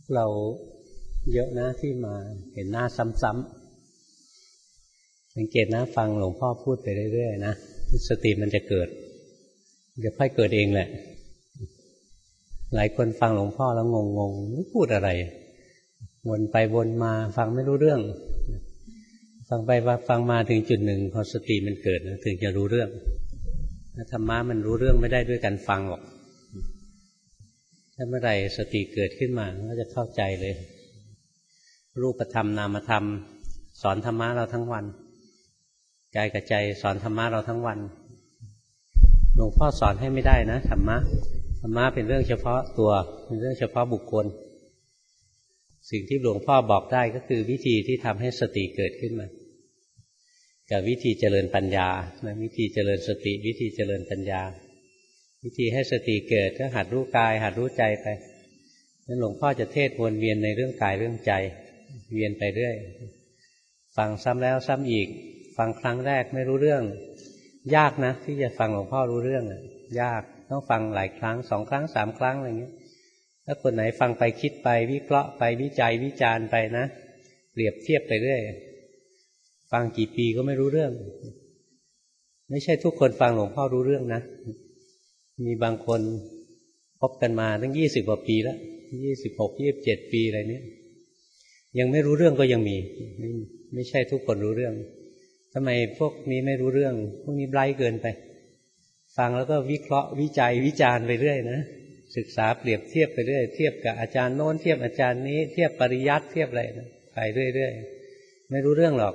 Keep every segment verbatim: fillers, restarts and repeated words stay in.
เราเยอะนะที่มาเห็นหน้าซ้ำๆสังเกตนะฟังหลวงพ่อพูดไปเรื่อยๆนะสติมันจะเกิดเดี๋ยวค่อยเกิดเองแหละหลายคนฟังหลวงพ่อแล้วงงๆไม่พูดอะไรวนไปวนมาฟังไม่รู้เรื่องฟังไปฟังมาถึงจุดหนึ่งพอสติมันเกิดถึงจะรู้เรื่องธรรมะมันรู้เรื่องไม่ได้ด้วยการฟังหรอกถ้าเมื่อไหร่สติเกิดขึ้นมาก็จะเข้าใจเลยรูปธรรมนามธรรมสอนธรรมะเราทั้งวันกายกับใจสอนธรรมะเราทั้งวันหลวงพ่อสอนให้ไม่ได้นะธรรมะธรรมะเป็นเรื่องเฉพาะตัวเป็นเรื่องเฉพาะบุคคลสิ่งที่หลวงพ่อบอกได้ก็คือวิธีที่ทำให้สติเกิดขึ้นมากับวิธีเจริญปัญญาวิธีเจริญสติวิธีเจริญปัญญาวิธีให้สติเกิดก็หัดรู้กายหัดรู้ใจไปนั้นหลวงพ่อจะเทศวนเวียนในเรื่องกายเรื่องใจเวียนไปเรื่อยฟังซ้ำแล้วซ้ำอีกฟังครั้งแรกไม่รู้เรื่องยากนะที่จะฟังหลวงพ่อรู้เรื่องยากต้องฟังหลายครั้งสองครั้งสามครั้งอะไรอย่างเงี้ยถ้าคนไหนฟังไปคิดไปวิเคราะห์ไปวิจัยวิจารณ์ไปนะเปรียบเทียบไปเรื่อยฟังกี่ปีก็ไม่รู้เรื่องไม่ใช่ทุกคนฟังหลวงพ่อรู้เรื่องนะมีบางคนพบกันมาตั้งยี่สิบกว่าปีแล้วยี่สิบหกยี่สิบเจ็ดปีอะไรเนี้ยยังไม่รู้เรื่องก็ยังมีไม่ไม่ใช่ทุกคนรู้เรื่องทำไมพวกนี้ไม่รู้เรื่องพวกนี้ไร้เกินไปฟังแล้วก็วิเคราะห์วิจัยวิจารณ์ไปเรื่อยนะศึกษาเปรียบเทียบไปเรื่อยเทียบกับอาจารย์โน้นเทียบอาจารย์นี้เทียบปริยัติเทียบอะไรนะไปเรื่อยๆไม่รู้เรื่องหรอก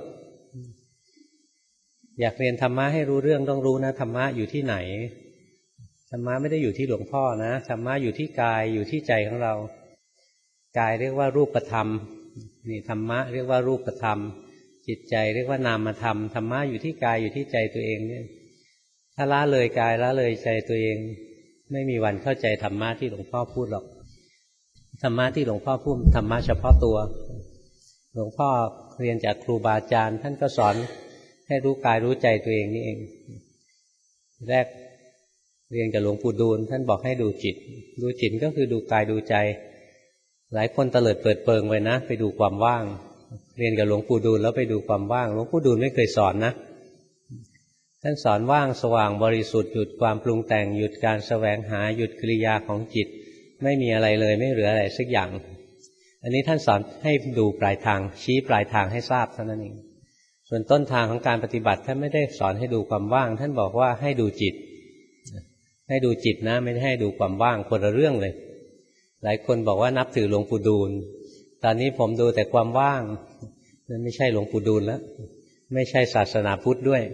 อยากเรียนธรรมะให้รู้เรื่องต้องรู้นะธรรมะอยู่ที่ไหนธรรมะไม่ได้อยู่ที่หลวงพ่อนะธรรมะอยู่ที่กายอยู่ที่ใจของเรากายเรียกว่ารูปธรรมนี่ธรรมะเรียกว่ารูปธรรมจิตใจเรียกว่านามธรรมธรรมะอยู่ที่กายอยู่ที่ใจตัวเองเนี่ยถ้าละเลยกายละเลยใจตัวเองไม่มีวันเข้าใจธรรมะที่หลวงพ่อพูดหรอกธรรมะที่หลวงพ่อพูดธรรมะเฉพาะตัวหลวงพ่อเรียนจากครูบาอาจารย์ท่านก็สอนให้รู้กายรู้ใจตัวเองนี่เองแรกเรียนกับหลวงปู่ดูลท่านบอกให้ดูจิตดูจิตก็คือดูกายดูใจหลายคนเตลิดเปิดเปิงไปนะไปดูความว่างเรียนกับหลวงปู่ดูลแล้วไปดูความว่างหลวงปู่ดูลไม่เคยสอนนะท่านสอนว่างสว่างบริสุทธิ์หยุดความปรุงแต่งหยุดการแสวงหาหยุดกิริยาของจิตไม่มีอะไรเลยไม่เหลืออะไรสักอย่างอันนี้ท่านสอนให้ดูปลายทางชี้ปลายทางให้ทราบเท่านั้นเองส่วนต้นทางของการปฏิบัติท่านไม่ได้สอนให้ดูความว่างท่านบอกว่าให้ดูจิตให้ดูจิตนะไม่ได้ให้ดูความว่างคนละเรื่องเลยหลายคนบอกว่านับถือหลวงปู่ดูลตอนนี้ผมดูแต่ความว่างนั่นไม่ใช่หลวงปู่ดูลแล้วไม่ใช่ศาสนาพุทธด้วย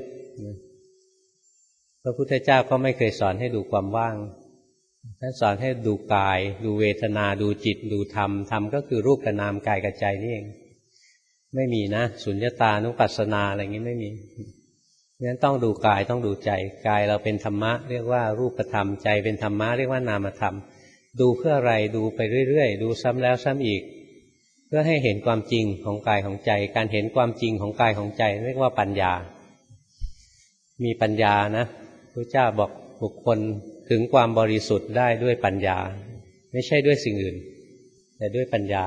พระพุทธเจ้าก็ไม่เคยสอนให้ดูความว่างท่านสอนให้ดูกายดูเวทนาดูจิตดูธรรมธรรมก็คือรูปกับนามกายกับใจนี่เองไม่มีนะสุญญตานุปัสสนาอะไรอย่างนี้ไม่มีงั้นต้องดูกายต้องดูใจกายเราเป็นธรรมะเรียกว่ารูปธรรมใจเป็นธรรมะเรียกว่านามธรรมดูเพื่ออะไรดูไปเรื่อยๆดูซ้ำแล้วซ้ำอีกเพื่อให้เห็นความจริงของกายของใจการเห็นความจริงของกายของใจเรียกว่าปัญญามีปัญญานะพระเจ้าบอกบุคคลถึงความบริสุทธิ์ได้ด้วยปัญญาไม่ใช่ด้วยสิ่งอื่นแต่ด้วยปัญญา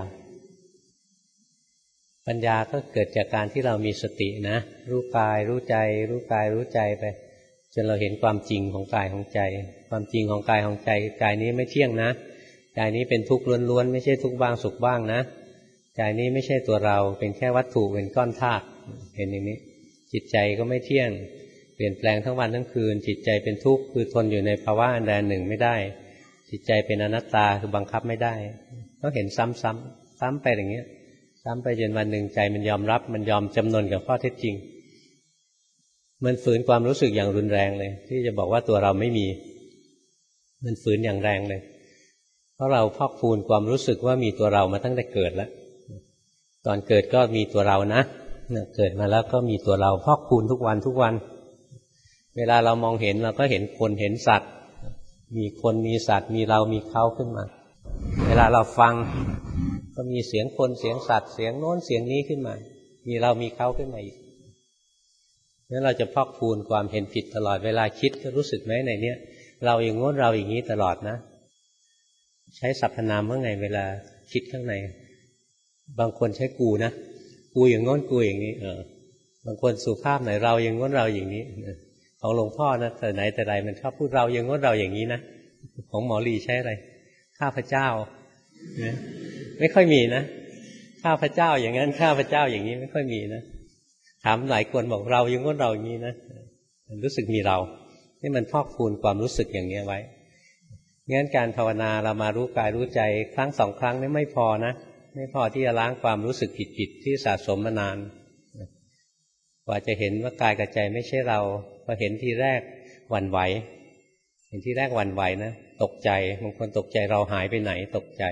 ปัญญาก็เกิดจากการที่เรามีสตินะรู้กายรู้ใจรู้กายรู้ใจไปจนเราเห็นความจริงของกายของใจความจริงของกายของใจกายนี้ไม่เที่ยงนะกายนี้เป็นทุกข์ล้วนๆไม่ใช่ทุกข์บ้างสุขบ้างนะกายนี้ไม่ใช่ตัวเราเป็นแค่วัตถุเป็นก้อนธาตุเห็นอย่างนี้จิตใจก็ไม่เที่ยงเปลี่ยนแปลงทั้งวันทั้งคืนจิตใจเป็นทุกข์คือทนอยู่ในภาวะอันใดหนึ่งไม่ได้จิตใจเป็นอนัตตาคือบังคับไม่ได้ต้องเห็นซ้ำๆซ้ำไปอย่างนี้ซ้ำไปจนวันหนึ่งใจมันยอมรับมันยอมจำนนกับข้อเท็จจริงมันฝืนความรู้สึกอย่างรุนแรงเลยที่จะบอกว่าตัวเราไม่มีมันฝืนอย่างแรงเลยเพราะเราพอกพูนความรู้สึกว่ามีตัวเรามาตั้งแต่เกิดแล้วตอนเกิดก็มีตัวเรานะเกิดมาแล้วก็มีตัวเราพอกพูนทุกวันทุกวันเวลาเรามองเห็นเราก็เห็นคนเห็นสัตว์มีคนมีสัตว์มีเรามีเขาขึ้นมาเวลาเราฟังก็มีเสียงคนเสียงสัตว์เสียงโน้นเสียงนี้ขึ้นมามีเรามีเขาขึ้นมาอีกงั้นเราจะพอกพูนความเห็นผิดตลอดเวลาคิดก็รู้สึกไหมในเนี้ยเราอย่างโน้นเราอย่างนี้ตลอดนะใช้สรรพนามว่าไงเวลาคิดข้างในบางคนใช้กูนะกูอย่างง้นกูอย่างนี้เออบางคนสุภาพหน่อยเราอย่างง้นเราอย่างนี้ของหลวงพ่อนะแต่ไหนแต่ไรมันชอบพูดเราอย่างง้นเราอย่างนี้นะของหมอลีใช้อะไรข้าพเจ้านะไม่ค่อยมีนะข้าพเจ้าอย่างนั้นข้าพเจ้าอย่างนี้ไม่ค่อยมีนะถามหลายคนบอกเราอย่างง้นเราอย่างนี้นะรู้สึกมีเรานี่มันพอกพูนความรู้สึกอย่างนี้ไว้งั้นการภาวนาเรามารู้กายรู้ใจครั้งสองครั้งนี่ไม่พอนะไม่พอที่จะล้างความรู้สึกผิดๆที่สะสมมานานกว่าจะเห็นว่ากายกับใจไม่ใช่เราพอเห็นทีแรกหวั่นไหวเห็นทีแรกหวั่นไหวนะตกใจบางคนตกใจเราหายไปไหนตกใจ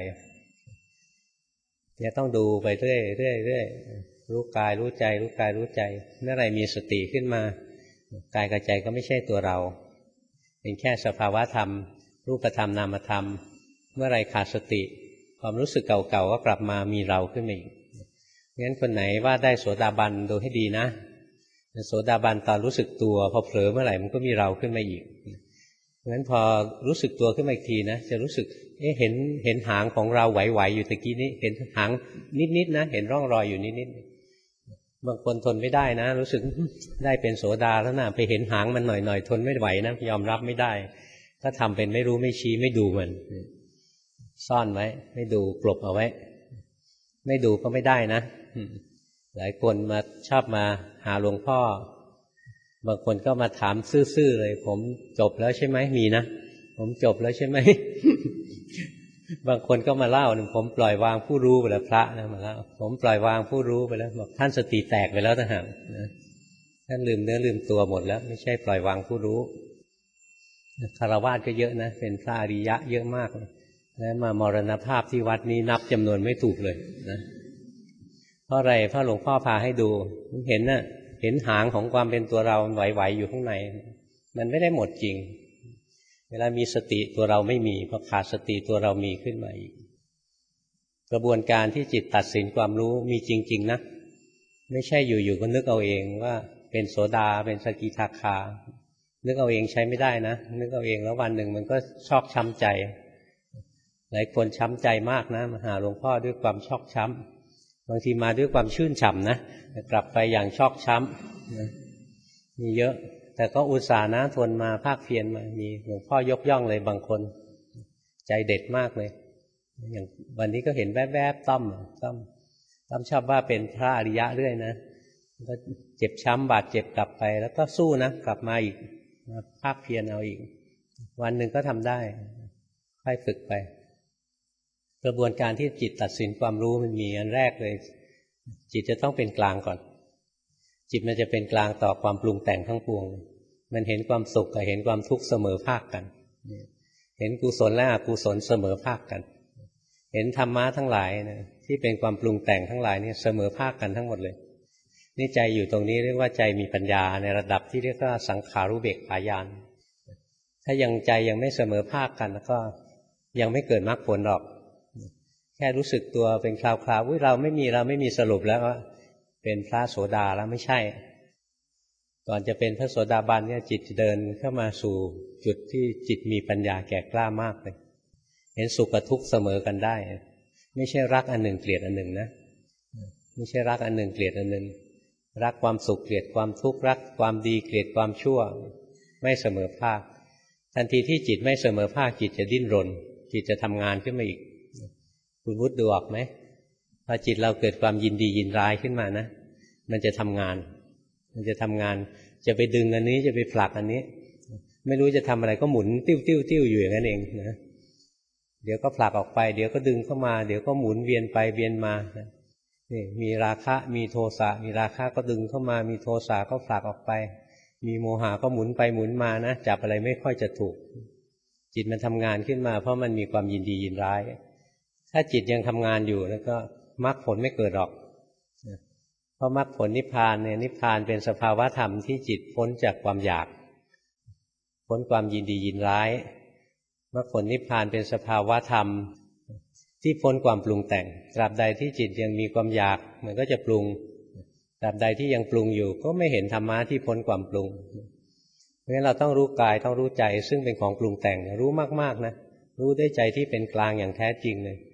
เนี่ยต้องดูไปเรื่อยเรื่อยเรื่อยรู้กายรู้ใจรู้กายรู้ใจเมื่อไรมีสติขึ้นมากายกับใจก็ไม่ใช่ตัวเราเป็นแค่สภาวะธรรมรูปธรรมนามธรรมเมื่อไรขาดสติความรู้สึกเก่าๆก็กลับมามีเราขึ้นมาอีกงั้นคนไหนว่าได้โสดาบันดูให้ดีนะโสดาบันตอนรู้สึกตัวพอเผลอเมื่อไหร่มันก็มีเราขึ้นมาอีกงั้นพอรู้สึกตัวขึ้นมาอีกทีนะจะรู้สึกเอ๊ะเห็นเห็นหางของเราไหวๆอยู่ตะกี้นี้เห็นหางนิดๆนะเห็นร่องรอยอยู่นิดๆบางคนทนไม่ได้นะรู้สึกได้เป็นโสดาแล้วนะไปเห็นหางมันหน่อยๆทนไม่ไหวนะยอมรับไม่ได้ถ้าทำเป็นไม่รู้ไม่ชี้ไม่ดูมันซ่อนไว้ไม่ดูกลบเอาไว้ไม่ดูก็ไม่ได้นะหลายคนมาชอบมาหาหลวงพ่อบางคนก็มาถามซื่อๆเลยผมจบแล้วใช่ไหมมีนะผมจบแล้วใช่ไหม บางคนก็มาเล่าผมปล่อยวางผู้รู้ไปแล้วพระนะมาเล่าผมปล่อยวางผู้รู้ไปแล้วบอกท่านสติแตกไปแล้วต่างหากนะท่านลืมเนื้อลืมตัวหมดแล้วไม่ใช่ปล่อยวางผู้รู้คฤหัสถ์ก็เยอะนะเป็นพระอริยะเยอะมากแล้วมามรณภาพที่วัดนี้นับจำนวนไม่ถูกเลยนะเพราะอะไรเพราะหลวงพ่อพาให้ดูเห็นน่ะเห็นหางของความเป็นตัวเราไหวๆอยู่ข้างในมันไม่ได้หมดจริงเวลามีสติตัวเราไม่มีพอขาดสติตัวเรามีขึ้นมาอีกกระบวนการที่จิตตัดสินความรู้มีจริงๆนะไม่ใช่อยู่ๆก็นึกเอาเองว่าเป็นโสดาเป็นสกิทาคานึกเอาเองใช้ไม่ได้นะนึกเอาเองแล้ววันหนึ่งมันก็ชอกช้ำใจหลายคนช้ำใจมากนะมาหาหลวงพ่อด้วยความชอกช้ำบางทีมาด้วยความชื่นฉ่ำนะแต่กลับไปอย่างชอกช้ำนะมีเยอะแต่ก็อุตส่าห์นะทนมาภาคเพียรมามีหลวงพ่อยกย่องเลยบางคนใจเด็ดมากเลยอย่างวันนี้ก็เห็นแวบๆต้อมต้อมต้อมชอบว่าเป็นพระอริยะเรื่อยนะก็เจ็บช้ำบาดเจ็บกลับไปแล้วก็สู้นะกลับมาอีกมาภาคเพียรเอาอีกวันหนึ่งก็ทำได้ค่อยฝึกไปกระบวนการที่จิตตัดสินความรู้มันมีอันแรกเลยจิตจะต้องเป็นกลางก่อนจิตมันจะเป็นกลางต่อความปรุงแต่งทั้งปวงมันเห็นความสุขกับเห็นความทุกข์เสมอภาคกันเห็นกุศลและอกุศลเสมอภาคกันเห็นธรรมะทั้งหลายนะที่เป็นความปรุงแต่งทั้งหลายนี่เสมอภาคกันทั้งหมดเลยนี่ใจอยู่ตรงนี้เรียกว่าใจมีปัญญาในระดับที่เรียกว่าสังขารุเบกขาญาณถ้ายังใจยังไม่เสมอภาคกันแล้วก็ยังไม่เกิดมรรคผลหรอกแค่รู้สึกตัวเป็นคราวๆอุ๊ยเราไม่มีเราไม่มีสรุปแล้วว่าเป็นพระโสดาแล้วไม่ใช่ก่อนจะเป็นพระโสดาบันเนี่ยจิตเดินเข้ามาสู่จุดที่จิตมีปัญญาแก่กล้ามากเลยเห็นสุขกับทุกข์เสมอกันได้ไม่ใช่รักอันหนึ่งเกลียดอันหนึ่งนะไม่ใช่รักอันหนึ่งเกลียดอันหนึ่งรักความสุขเกลียดความทุกข์รักความดีเกลียดความชั่วไม่เสมอภาคทันทีที่จิตไม่เสมอภาคจิตจะดิ้นรนจิตจะทำงานขึ้นมาอีกคุณวุฒิดูออกไหมพอจิตเราเกิดความยินดียินร้ายขึ้นมานะมันจะทำงานมันจะทำงานจะไปดึงอันนี้จะไปผลักอันนี้ไม่รู้จะทำอะไรก็หมุนติ้วติ้วติ้วอยู่อย่างนั้นเองนะเดี๋ยวก็ผลักออกไปเดี๋ยวก็ดึงเข้ามาเดี๋ยวก็หมุนเวียนไปเวียนมานี่มีราคะมีโทสะมีราคะก็ดึงเข้ามามีโทสะก็ผลักออกไปมีโมหะก็หมุนไปหมุนมานะจับอะไรไม่ค่อยจะถูกจิตมันทำงานขึ้นมาเพราะมันมีความยินดียินร้ายถ้าจิตยังทำงานอยู่แล้วก็มรรคผลไม่เกิดหรอกเพราะมรรคผลนิพพานเนี่ยนิพพานเป็นสภาวะธรรมที่จิตพ้นจากความอยากพ้นความยินดียินร้ายมรรคผลนิพพานเป็นสภาวะธรรมที่พ้นความปรุงแต่งตราบใดที่จิตยังมีความอยากมันก็จะปรุงตราบใดที่ยังปรุงอยู่ก็ไม่เห็นธรรมะที่พ้นความปรุงเพราะฉะนั้นเราต้องรู้กายต้องรู้ใจซึ่งเป็นของปรุงแต่งรู้มากๆนะรู้ด้วยใจที่เป็นกลางอย่างแท้จริงเลย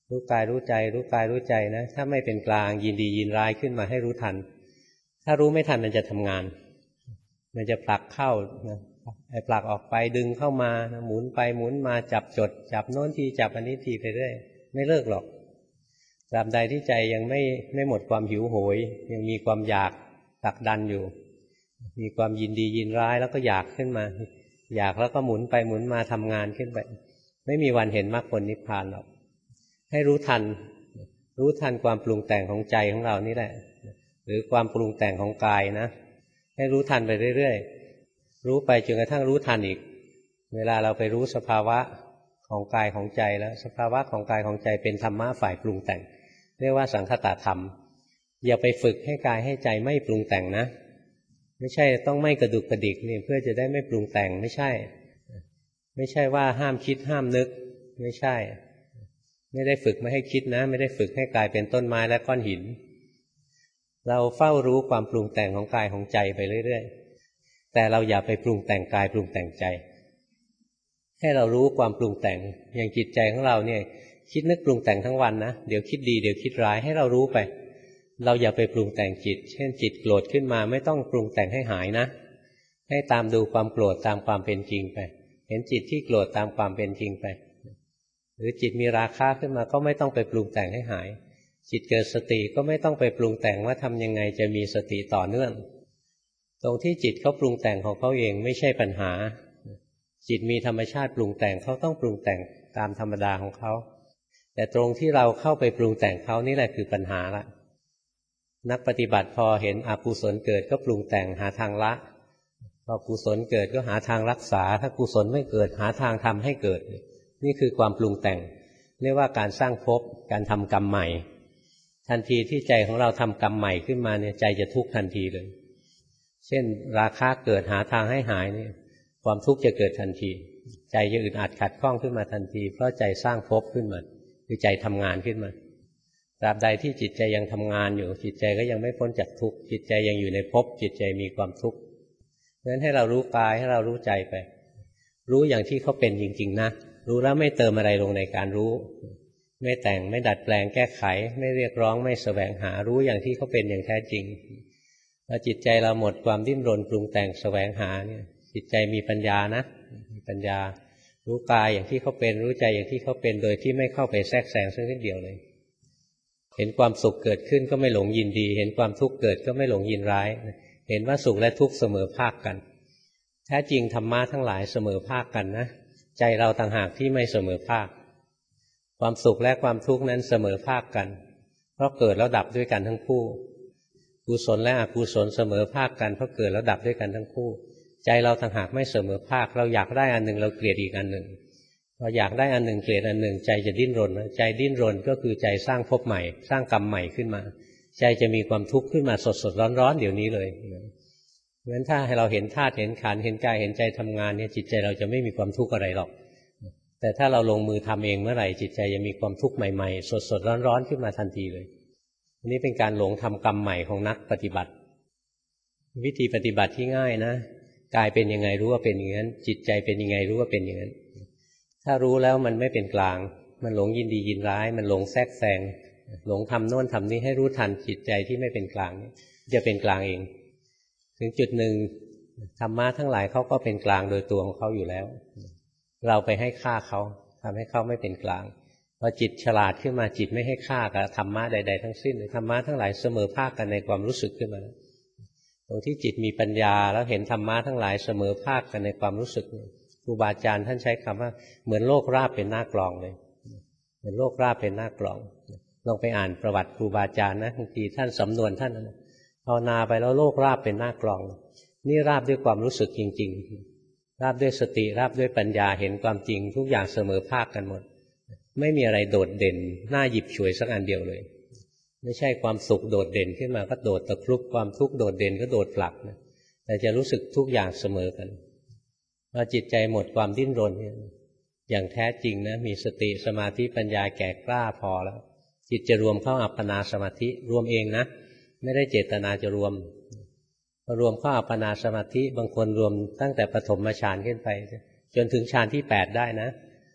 รู้กายรู้ใจรู้กายรู้ใจนะถ้าไม่เป็นกลางยินดียินร้ายขึ้นมาให้รู้ทันถ้ารู้ไม่ทันมันจะทำงานมันจะผลักเข้านะไอ้ผลักออกไปดึงเข้ามานะหมุนไปหมุนมาจับจดจับโน้นทีจับอันนี้ทีไปเรื่อยไม่เลิกหรอกตราบใดที่ใจยังไม่ไม่หมดความหิวโหยยังมีความอยากผลักดันอยู่มีความยินดียินร้ายแล้วก็อยากขึ้นมาอยากแล้วก็หมุนไปหมุนมาทำงานขึ้นไปไม่มีวันเห็นมรรคผลนิพพานหรอกให้รู้ทันรู้ทันความปรุงแต่งของใจของเรานี่แหละหรือความปรุงแต่งของกายนะให้รู้ทันไปเรื่อยๆรู้ไปจนกระทั่งรู้ทันอีกเวลาเราไปรู้สภาวะของกายของใจแล้วสภาวะของกายของใจเป็นธรรมะฝ่ายปรุงแต่งเรียกว่าสังคตธรรมอย่าไปฝึกให้กายให้ใจไม่ปรุงแต่งนะไม่ใช่ต้องไม่กระดุกกระดิกนี่เพื่อจะได้ไม่ปรุงแต่งไม่ใช่ไม่ใช่ว่าห้ามคิดห้ามนึกไม่ใช่ไม่ได้ฝึกไม่ให้คิดนะไม่ได้ฝึกให้กายเป็นต้นไม้และก้อนหินเราเฝ้ารู้ความปรุงแต่งของกายของใจไปเรื่อยๆแต่เราอย่าไปปรุงแต่งกายปรุงแต่งใจให้เรารู้ความปรุงแต่งอย่างจิตใจของเราเนี่ยคิดนึกปรุงแต่งทั้งวันนะเดี๋ยวคิดดีเดี๋ยวคิดร้ายให้เรารู้ไปเราอย่าไปปรุงแต่งจิตเช่นจิตโกรธขึ้นมาไม่ต้องปรุงแต่งให้หายนะให้ตามดูความโกรธตามความเป็นจริงไปเห็นจิตที่โกรธตามความเป็นจริงไปหรือจิตมีราคะขึ้นมาก็ไม่ต้องไปปรุงแต่งให้หายจิตเกิดสติก็ไม่ต้องไปปรุงแต่งว่าทำยังไงจะมีสติต่อเนื่องตรงที่จิตเขาปรุงแต่งของเขาเองไม่ใช่ปัญหาจิตมีธรรมชาติปรุงแต่งเขาต้องปรุงแต่งตามธรรมดาของเขาแต่ตรงที่เราเข้าไปปรุงแต่งเขานี่แหละคือปัญหาละนักปฏิบัติพอเห็นอกุศลเกิดก็ปรุงแต่งหาทางละพอกุศลเกิดก็หาทางรักษาถ้ากุศลไม่เกิดหาทางทำให้เกิดนี่คือความปรุงแต่งเรียกว่าการสร้างภพการทำกรรมใหม่ทันทีที่ใจของเราทำกรรมใหม่ขึ้นมาเนี่ยใจจะทุกข์ทันทีเลยเช่นราคะเกิดหาทางให้หายเนี่ยความทุกข์จะเกิดทันทีใจจะอึดอัดขัดข้องขึ้นมาทันทีเพราะใจสร้างภพขึ้นมาคือใจทำงานขึ้นมาตราบใดที่จิตใจยังทำงานอยู่จิตใจก็ยังไม่พ้นจากทุกข์จิตใจยังอยู่ในภพจิตใจมีความทุกข์เพราะฉะนั้นให้เรารู้กายให้เรารู้ใจไปรู้อย่างที่เขาเป็นจริงๆนะรู้แล้วไม่เติมอะไรลงในการรู้ไม่แต่งไม่ดัดแปลงแก้ไขไม่เรียกร้องไม่แสวงหารู้อย่างที่เขาเป็นอย่างแท้จริงพอจิตใจเราหมดความดิ้นรนปรุงแต่งแสวงหาเนี่ยจิตใจมีปัญญานะมีปัญญารู้กายอย่างที่เขาเป็นรู้ใจอย่างที่เขาเป็นโดยที่ไม่เข้าไปแทรกแซงสักนิดเดียวเลยเห็นความสุขเกิดขึ้นก็ไม่หลงยินดีเห็นความทุกข์เกิดก็ไม่หลงยินร้ายเห็นว่าสุขและทุกข์เสมอภาคกันแท้จริงธรรมะทั้งหลายเสมอภาคกันนะใจเราต่างหากที่ไม่เสมอภาคความสุขและความทุกข์นั้นเสมอภาคกันเพราะเกิดแล้วดับด้วยกันทั้งคู่กุศลและอกุศลเสมอภาคกันเพราะเกิดแล้วดับด้วยกันทั้งคู่ใจเราต่างหากไม่เสมอภาคเราอยากได้อันหนึ่งเราเกลียดอีกอันหนึ่งเราอยากได้อันหนึ่งเกลียดอันหนึ่งใจจะดิ้นรนใจดิ้นรนก็คือใจสร้างภพใหม่สร้างกรรมใหม่ขึ้นมาใจจะมีความทุกข์ขึ้นมาสดๆร้อนๆเดี๋ยวนี้เลยเพราะฉะนั้นถ้าให้เราเห็นธาตุเห็นขันธ์เห็นกายเห็นใจทำงานเนี่ยจิตใจเราจะไม่มีความทุกข์อะไรหรอกแต่ถ้าเราลงมือทำเองเมื่อไหร่จิตใจจะมีความทุกข์ใหม่ๆสดๆร้อนๆขึ้นมาทันทีเลยอันนี้เป็นการหลงทำกรรมใหม่ของนักปฏิบัติวิธีปฏิบัติที่ง่ายนะกายเป็นยังไงรู้ว่าเป็นอย่างนั้นจิตใจเป็นยังไงรู้ว่าเป็นอย่างนั้นถ้ารู้แล้วมันไม่เป็นกลางมันหลงยินดียินร้ายมันหลงแทรกแซงหลงทำโน่นทำนี้ให้รู้ทันจิตใจที่ไม่เป็นกลางจะเป็นกลางเองถึงจุดหนึ่งธรรมะทั้งหลายเขาก็เป็นกลางโดยตัวของเขาอยู่แล้วเราไปให้ค่าเขาทำให้เขาไม่เป็นกลางพอจิตฉลาดขึ้นมาจิตไม่ให้ค่ากับธรรมะใดๆทั้งสิ้นธรรมะทั้งหลายเสมอภาคกันในความรู้สึกขึ้นมาตรงที่จิตมีปัญญาแล้วเห็นธรรมะทั้งหลายเสมอภาคกันในความรู้สึกครูบาอาจารย์ท่านใช้คำว่าเหมือนโลกราบเป็นหน้ากลองเลยเหมือนโลกราบเป็นหน้ากลองลองไปอ่านประวัติครูบาอาจารย์นะบางทีท่านสำนวนท่านภาวนาไปแล้วโลกราบเป็นหน้ากลองนี่ราบด้วยความรู้สึกจริงๆราบด้วยสติราบด้วยปัญญาเห็นความจริงทุกอย่างเสมอภาคกันหมดไม่มีอะไรโดดเด่นน่าหยิบฉวยสักอันเดียวเลยไม่ใช่ความสุขโดดเด่นขึ้นมาก็โดดตะครุบความทุกข์โดดเด่นก็โดดผลักนะแต่จะรู้สึกทุกอย่างเสมอกันพอจิตใจหมดความดิ้นรนอย่างแท้จริงนะมีสติสมาธิปัญญาแก่กล้าพอแล้วจิตจะรวมเข้าอัปปนาสมาธิรวมเองนะไม่ได้เจตนาจะรวมพอรวมเข้าอัปปนาสมาธิบางคนรวมตั้งแต่ปฐมฌานขึ้นไปจนถึงฌานที่แปดได้นะ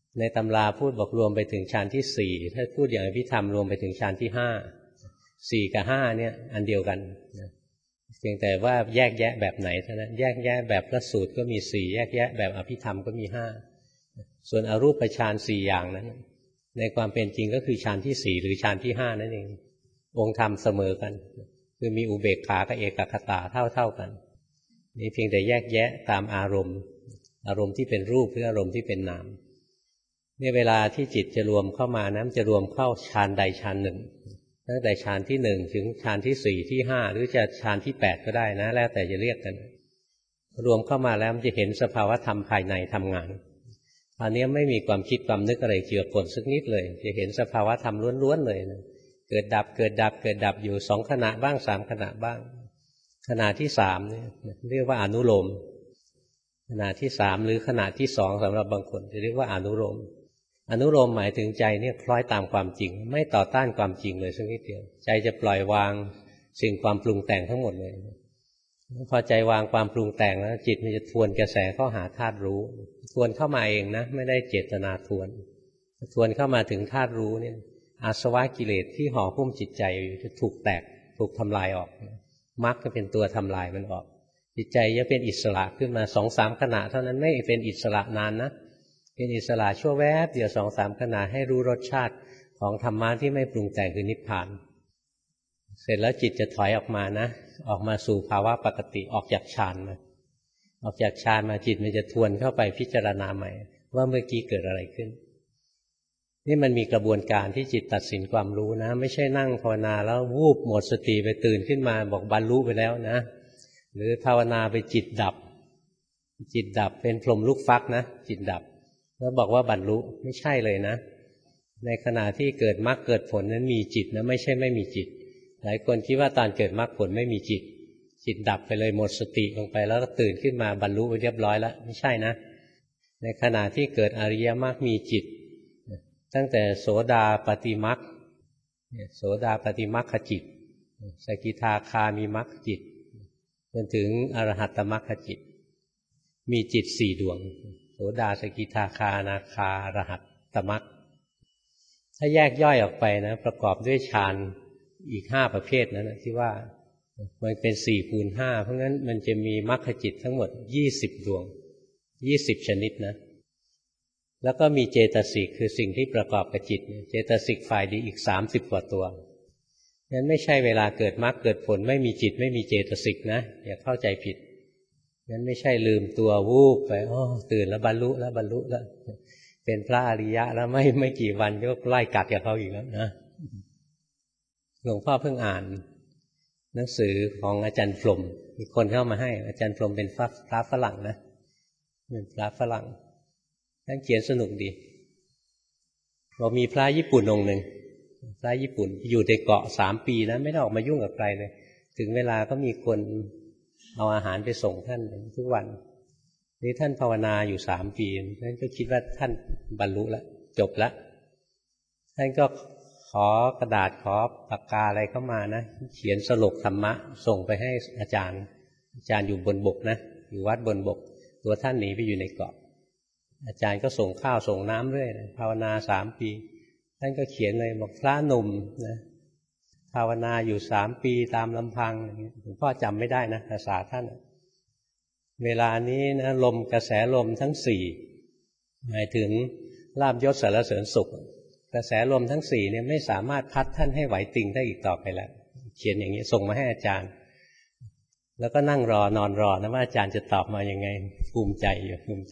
ในตำราพูดบอกรวมไปถึงฌานที่สี่ถ้าพูดอย่างอภิธรรมรวมไปถึงฌานที่ห้าสี่กับห้าเนี่ยอันเดียวกันเพียงแต่ว่าแยกแยะแบบไหนเท่านั้นแยกแยะแบบพระสูตรก็มีสี่แยกแยะแบบอภิธรรมก็มีห้าส่วนอรูปฌานสี่อย่างนั้นในความเป็นจริงก็คือฌานที่สี่หรือฌานที่ห้านั่นเององค์ธรรมเสมอกันคือมีอุเบกขากับเอกคตาเท่าเท่ากันนี่เพียงแต่แยกแยะตามอารมณ์อารมณ์ที่เป็นรูปหรืออารมณ์ที่เป็นนามเนี่ยเวลาที่จิตจะรวมเข้ามานะจะรวมเข้าฌานใดฌานหนึ่งตั้งแต่ฌานที่หนึ่งถึงฌานที่สี่ที่ห้าหรือจะฌานที่แปดก็ได้นะแล้วแต่จะเรียกกันรวมเข้ามาแล้วมันจะเห็นสภาวะธรรมภายในทำงานตอนนี้ไม่มีความคิดความนึกอะไรเกี่ยวกับสักนิดเลยจะเห็นสภาวะธรรมล้วนๆเลยนะเกิดดับเกิดดับเกิดดับอยู่สองขณะบ้างสามขณะบ้างขณะที่สามเนี่ยเรียกว่าอนุโลมขณะที่สามหรือขณะที่สองสำหรับบางคนจะเรียกว่าอนุโลมอนุโลมหมายถึงใจเนี่ยคล้อยตามความจริงไม่ต่อต้านความจริงเลยสักนิดเดียวใจจะปล่อยวางสิ่งความปรุงแต่งทั้งหมดเลยพอใจวางความปรุงแต่งแล้วจิตมันจะทวนกระแสเข้าหาธาตุรู้ทวนเข้ามาเองนะไม่ได้เจตนาทวนทวนเข้ามาถึงธาตุรู้เนี่ยอาสวะกิเลสที่ห่อหุ้มจิตใจจะถูกแตกถูกทำลายออกมรรคจะเป็นตัวทำลายมันออกจิตใจจะเป็นอิสระขึ้นมาสองสามขณะเท่านั้นไม่เป็นอิสระนานนะเป็นอิสระชั่วแวบเดียวสองสามขณะให้รู้รสชาติของธรรมะที่ไม่ปรุงแต่งคือนิพพานเสร็จแล้วจิตจะถอยออกมานะออกมาสู่ภาวะปกติออกจากฌานมาออกจากฌานมาจิตมันจะทวนเข้าไปพิจารณาใหม่ว่าเมื่อกี้เกิดอะไรขึ้นนี่มันมีกระบวนการที่จิตตัดสินความรู้นะไม่ใช่นั่งภาวนาแล้ววูบหมดสติไปตื่นขึ้นมาบอกบรรลุไปแล้วนะหรือภาวนาไปจิตดับจิตดับเป็นพรหมลูกฟักนะจิตดับแล้วบอกว่าบรรลุไม่ใช่เลยนะในขณะที่เกิดมรรคเกิดผลนั้นมีจิตนะไม่ใช่ไม่มีจิตหลายคนคิดว่าตอนเกิดมรรคผลไม่มีจิตจิตดับไปเลยหมดสติลงไปแล้วก็ตื่นขึ้นมาบรรลุไปเรียบร้อยแล้วไม่ใช่นะในขณะที่เกิดอริยมรรคมีจิตตั้งแต่โสดาปฏิมรรคโสดาปฏิมรรคจิตสกิทาคามีมรรคจิตจนถึงอรหัตตมรรคจิตมีจิตสี่ดวงโสดาสกิทาคาอนาคาอรหัตตมรรคถ้าแยกย่อยออกไปนะประกอบด้วยฌานอีกห้าประเภทนั้นนะที่ว่ามันเป็นสี่คูณห้าเพราะงั้นมันจะมีมรรคจิตทั้งหมดยี่สิบดวงยี่สิบชนิดนะแล้วก็มีเจตสิกคือสิ่งที่ประกอบกับจิตเจตสิกฝ่ายดีอีกสามสิบกว่าตัวนั้นไม่ใช่เวลาเกิดมรรคเกิดผลไม่มีจิตไม่มีเจตสิกนะอย่าเข้าใจผิดนั้นไม่ใช่ลืมตัววูบไปอ๋อตื่นแล้วบรรลุแล้วบรรลุแล้วเป็นพระอริยะแล้วไม่ไม่กี่วันก็ไล่กัดกับเขาอีกแล้วนะหลวงพ่อเพิ่งอ่านหนังสือของอาจารย์พรหมมีคนเข้ามาให้อาจารย์พรหมเป็นพระฝรั่งนะเป็นพระฝรั่งท่านเขียนสนุกดีบอกมีพระญี่ปุ่นองค์หนึ่งพระญี่ปุ่นอยู่ในเกาะสามปีนะไม่ได้ออกมายุ่งกับใครเลยถึงเวลาก็มีคนเอาอาหารไปส่งท่านทุกวันนี่ท่านภาวนาอยู่สามปีท่านก็คิดว่าท่านบรรลุแล้วจบแล้วท่านก็ขอกระดาษขอปากกาอะไรเข้ามานะเขียนสรุปธรรมะส่งไปให้อาจารย์อาจารย์อยู่บนบกนะอยู่วัดบนบกตัวท่านหนีไปอยู่ในเกาะอาจารย์ก็ส่งข้าวส่งน้ำเรื่อยนะภาวนาสามปีท่านก็เขียนเลยบอกพระหนุ่มนะภาวนาอยู่สามปีตามลำพังอย่างเงี้ยหลวงพ่อจำไม่ได้นะภาษาท่านเวลานี้นะลมกระแสลมทั้งสี่หมายถึงลาภยศสรรเสริญสุขกระแสลมทั้งสี่เนี่ยไม่สามารถพัดท่านให้ไหวติงได้อีกต่อไปแล้วเขียนอย่างนี้ส่งมาให้อาจารย์แล้วก็นั่งรอนอนรอนะว่าอาจารย์จะตอบมายังไงภูมิใจอยู่ภูมิใจ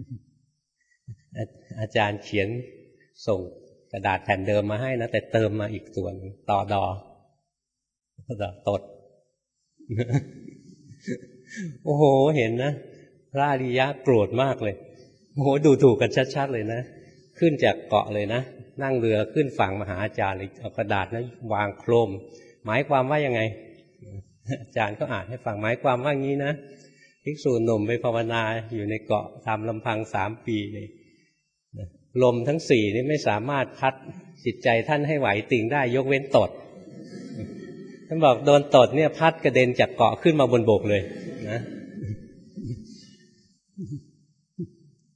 อาจารย์เขียนส่งกระดาษแผ่นเดิมมาให้นะแต่เติมมาอีกส่วนต่อดอดอตดโอ้โหเห็นนะพระอริยะโกรธมากเลยโอ้โหดูถูกกันชัดๆเลยนะขึ้นจากเกาะเลยนะนั่งเรือขึ้นฝั่งมาหาอาจารย์เลยเอากระดาษนะวางโครมหมายความว่ายังไงอาจารย์ก็อ่านให้ฟังหมายความว่างี้นะภิกษุหนุ่มไปภาวนาอยู่ในเกาะทำลำพังสามปีเลยลมทั้งสี่นี่ไม่สามารถพัดจิตใจท่านให้ไหวติงได้ยกเว้นตดท่านบอกโดนตดเนี่ยพัดกระเด็นจากเกาะขึ้นมาบนบกเลยนะ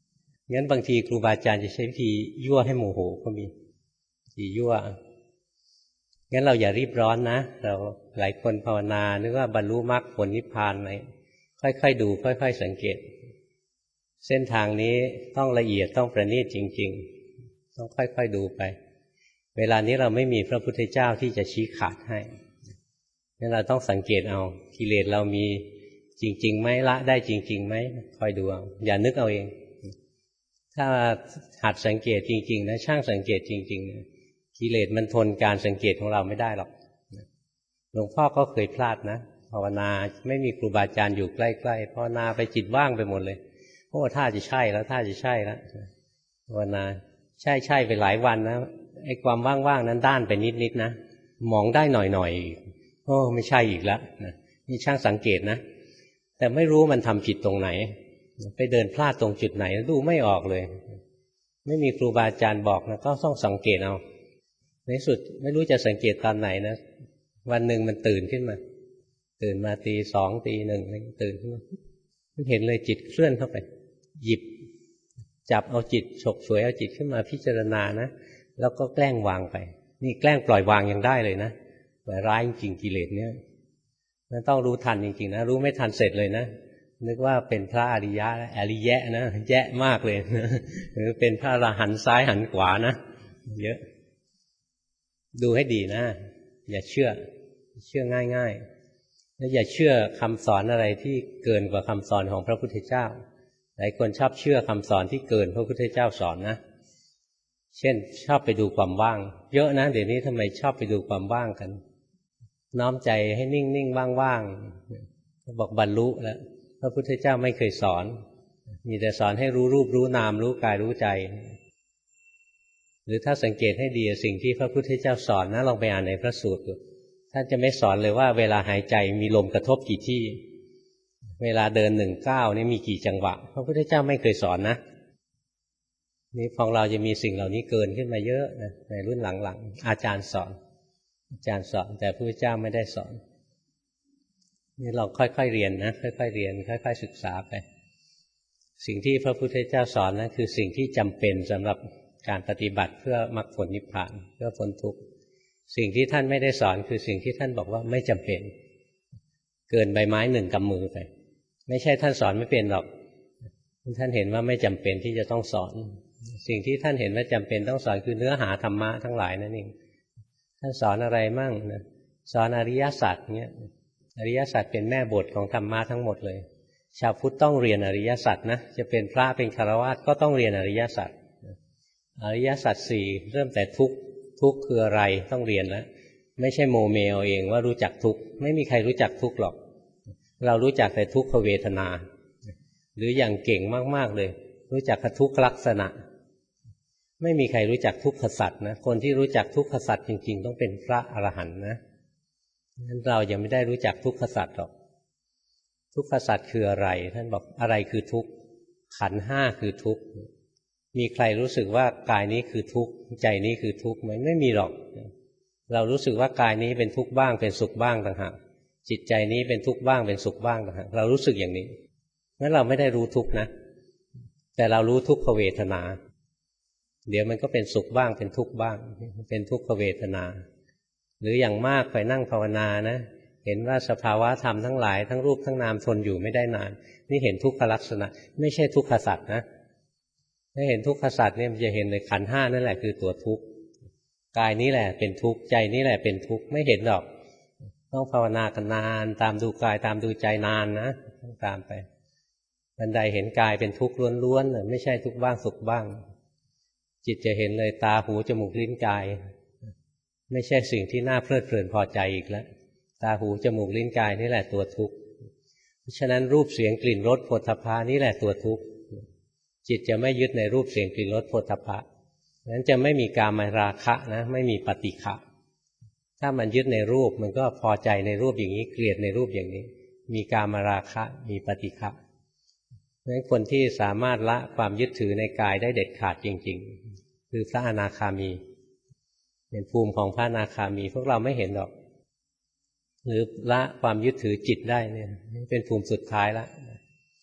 งั้นบางทีครูบาอาจารย์จะใช้วิธียั่วให้โมโหก็มีวิธียั่วงั้นเราอย่ารีบร้อนนะเราหลายคนภาวนานึกว่าบรรลุมรรคผลนิพพานอะไรค่อยๆดูค่อยๆสังเกตเส้นทางนี้ต้องละเอียดต้องประณีตจริงๆต้องค่อยๆดูไปเวลานี้เราไม่มีพระพุทธเจ้าที่จะชี้ขาดให้งั้นเราต้องสังเกตเอากิเลสเรามีจริงๆไหมละได้จริงๆไหมคอยดูเอาอย่านึกเอาเองถ้าหัดสังเกตจริงๆนะช่างสังเกตจริงๆกิเลสมันทนการสังเกตของเราไม่ได้หรอกหลวงพ่อก็เคยพลาดนะภาวนาไม่มีครูบาอาจารย์อยู่ใกล้ๆภาวนาไปจิตว่างไปหมดเลยโอ้ท่าจะใช่แล้วท่าจะใช่แล้วภาวนาใช่ใช่ไปหลายวันนะไอ้ความว่างๆนั้นด้านไปนิดๆนะมองได้หน่อยๆโอ้ไม่ใช่อีกแล้วนะนี่ช่างสังเกตนะแต่ไม่รู้มันทำผิดตรงไหนไปเดินพลาดตรงจุดไหนดูไม่ออกเลยไม่มีครูบาอาจารย์บอกนะก็ต้องสังเกตเอาในสุดไม่รู้จะสังเกตตอนไหนนะวันหนึ่งมันตื่นขึ้นมาตื่นมาตีสองตีหนึ่งตื่นขึ้นมามันเห็นเลยจิตเคลื่อนเข้าไปหยิบจับเอาจิตฉกฉวยเอาจิตขึ้นมาพิจารณานะแล้วก็แกล้งวางไปนี่แกล้งปล่อยวางยังได้เลยนะแต่ร้ายจริงกิเลสเนี่ยนั่นต้องรู้ทันจริงๆนะรู้ไม่ทันเสร็จเลยนะนึกว่าเป็นพระอริยะอริยะนะแย่มากเลยหรือเป็นพระอรหันต์ซ้ายหันขวานะเยอะดูให้ดีนะอย่าเชื่อเชื่อง่ายๆและอย่าเชื่อคำสอนอะไรที่เกินกว่าคำสอนของพระพุทธเจ้าหลายคนชอบเชื่อคำสอนที่เกินพระพุทธเจ้าสอนนะเช่นชอบไปดูความว่างเยอะนะเดี๋ยวนี้ทำไมชอบไปดูความว่างกันน้อมใจให้นิ่งๆว่างๆบอกบรรลุแล้วพระพุทธเจ้าไม่เคยสอนมีแต่สอนให้รู้รูปรู้นามรู้กายรู้ใจหรือถ้าสังเกตให้ดีสิ่งที่พระพุทธเจ้าสอนนะลองไปอ่านในพระสูตรดูท่านจะไม่สอนเลยว่าเวลาหายใจมีลมกระทบกี่ที่เวลาเดินหนึ่งก้าวนี่มีกี่จังหวะพระพุทธเจ้าไม่เคยสอนนะนี่ของเราจะมีสิ่งเหล่านี้เกินขึ้นมาเยอะนะในรุ่นหลังๆอาจารย์สอนอาจารย์สอนแต่พระพุทธเจ้าไม่ได้สอนนี่เราค่อยๆเรียนนะค่อยๆเรียนค่อยๆศึกษาไปสิ่งที่พระพุทธเจ้าสอนนะคือสิ่งที่จำเป็นสำหรับการปฏิบัติเพื่อมรรคผลนิพพานเพื่อพ้นทุกข์สิ่งที่ท่านไม่ได้สอนคือสิ่งที่ท่านบอกว่าไม่จำเป็นเกินใบไม้หนึ่งกำมือไปไม่ใช่ท่านสอนไม่เป็นหรอกท่านเห็นว่าไม่จำเป็นที่จะต้องสอนสิ่งที่ท่านเห็นว่าจำเป็นต้องสอนคือเนื้อหาธรรมะทั้งหลายนั่นเองท่านสอนอะไรมั่งนะสอนอริยสัจเนี่ยอริยสัจเป็นแม่บทของธรรมะทั้งหมดเลยชาวพุทธต้องเรียนอริยสัจนะจะเป็นพระเป็นฆราวาสก็ต้องเรียนอริยสัจอริยสัจสี่เริ่มแต่ทุกข์ทุกข์คืออะไรต้องเรียนแล้วไม่ใช่โมเมเอาเองว่ารู้จักทุกข์ไม่มีใครรู้จักทุกข์หรอกเรารู้จักแต่ทุกขเวทนาหรืออย่างเก่งมากๆเลยรู้จักทุกขลักษณะไม่มีใครรู้จักทุกขสัจนะคนที่รู้จักทุกขสัจจริงๆต้องเป็นพระอรหันต์นะงั้นเรายังไม่ได้รู้จักทุกขสัจหรอกทุกขสัจคืออะไรท่านบอกอะไรคือทุกข์ขันธ์ห้าคือทุกข์มีใครรู้สึกว่ากายนี้คือทุกข์ใจนี้คือทุกข์ไหมไม่มีหรอกเรารู้สึกว่ากายนี้เป็นทุกข์บ้างเป็นสุขบ้างต่างหากจิตใจนี้เป็นทุกข์บ้างเป็นสุขบ้างต่างหากเรารู้สึกอย่างนี้งั้นเราไม่ได้รู้ทุกข์นะแต่เรารู้ทุกขเวทนาเดี๋ยวมันก็เป็นสุขบ้างเป็นทุกข์บ้างเป็นทุกขเวทนาหรืออย่างมากไปนั่งภาวนานะเห็นว่าสภาวะธรรมทั้งหลายทั้งรูปทั้งนามทนอยู่ไม่ได้นานนี่เห็นทุกขลักษณะไม่ใช่ทุกขสัจนะถ้าเห็นทุกขสัจเนี่ยมันจะเห็นในขันธ์ห้านั่นแหละคือตัวทุกข์กายนี้แหละเป็นทุกข์ใจนี้แหละเป็นทุกข์ไม่เห็นหรอกต้องภาวนากันนานตามดูกายตามดูใจนานนะต้องตามไปบันไดเห็นกายเป็นทุกข์ล้วนๆไม่ใช่ทุกข์บ้างสุขบ้างจิตจะเห็นเลยตาหูจมูกลิ้นกายไม่ใช่สิ่งที่น่าเพลิดเพลินพอใจอีกแล้วตาหูจมูกลิ้นกายนี่แหละตัวทุกข์เพราะฉะนั้นรูปเสียงกลิ่นรสโผฏฐัพพะนี่แหละตัวทุกข์จิตจะไม่ยึดในรูปเสียงกลิ่นรสโผฏฐัพพะนั้นจะไม่มีกามราคะนะไม่มีปฏิฆะถ้ามันยึดในรูปมันก็พอใจในรูปอย่างนี้เกลียดในรูปอย่างนี้มีกามราคะมีปฏิฆะเพราะฉะนั้นคนที่สามารถละความยึดถือในกายได้เด็ดขาดจริงๆคือพระอนาคามีเป็นภูมิของพระอนาคามีพวกเราไม่เห็นหรอกหรือละความยึดถือจิตได้เนี่ยเป็นภูมิสุดท้ายละ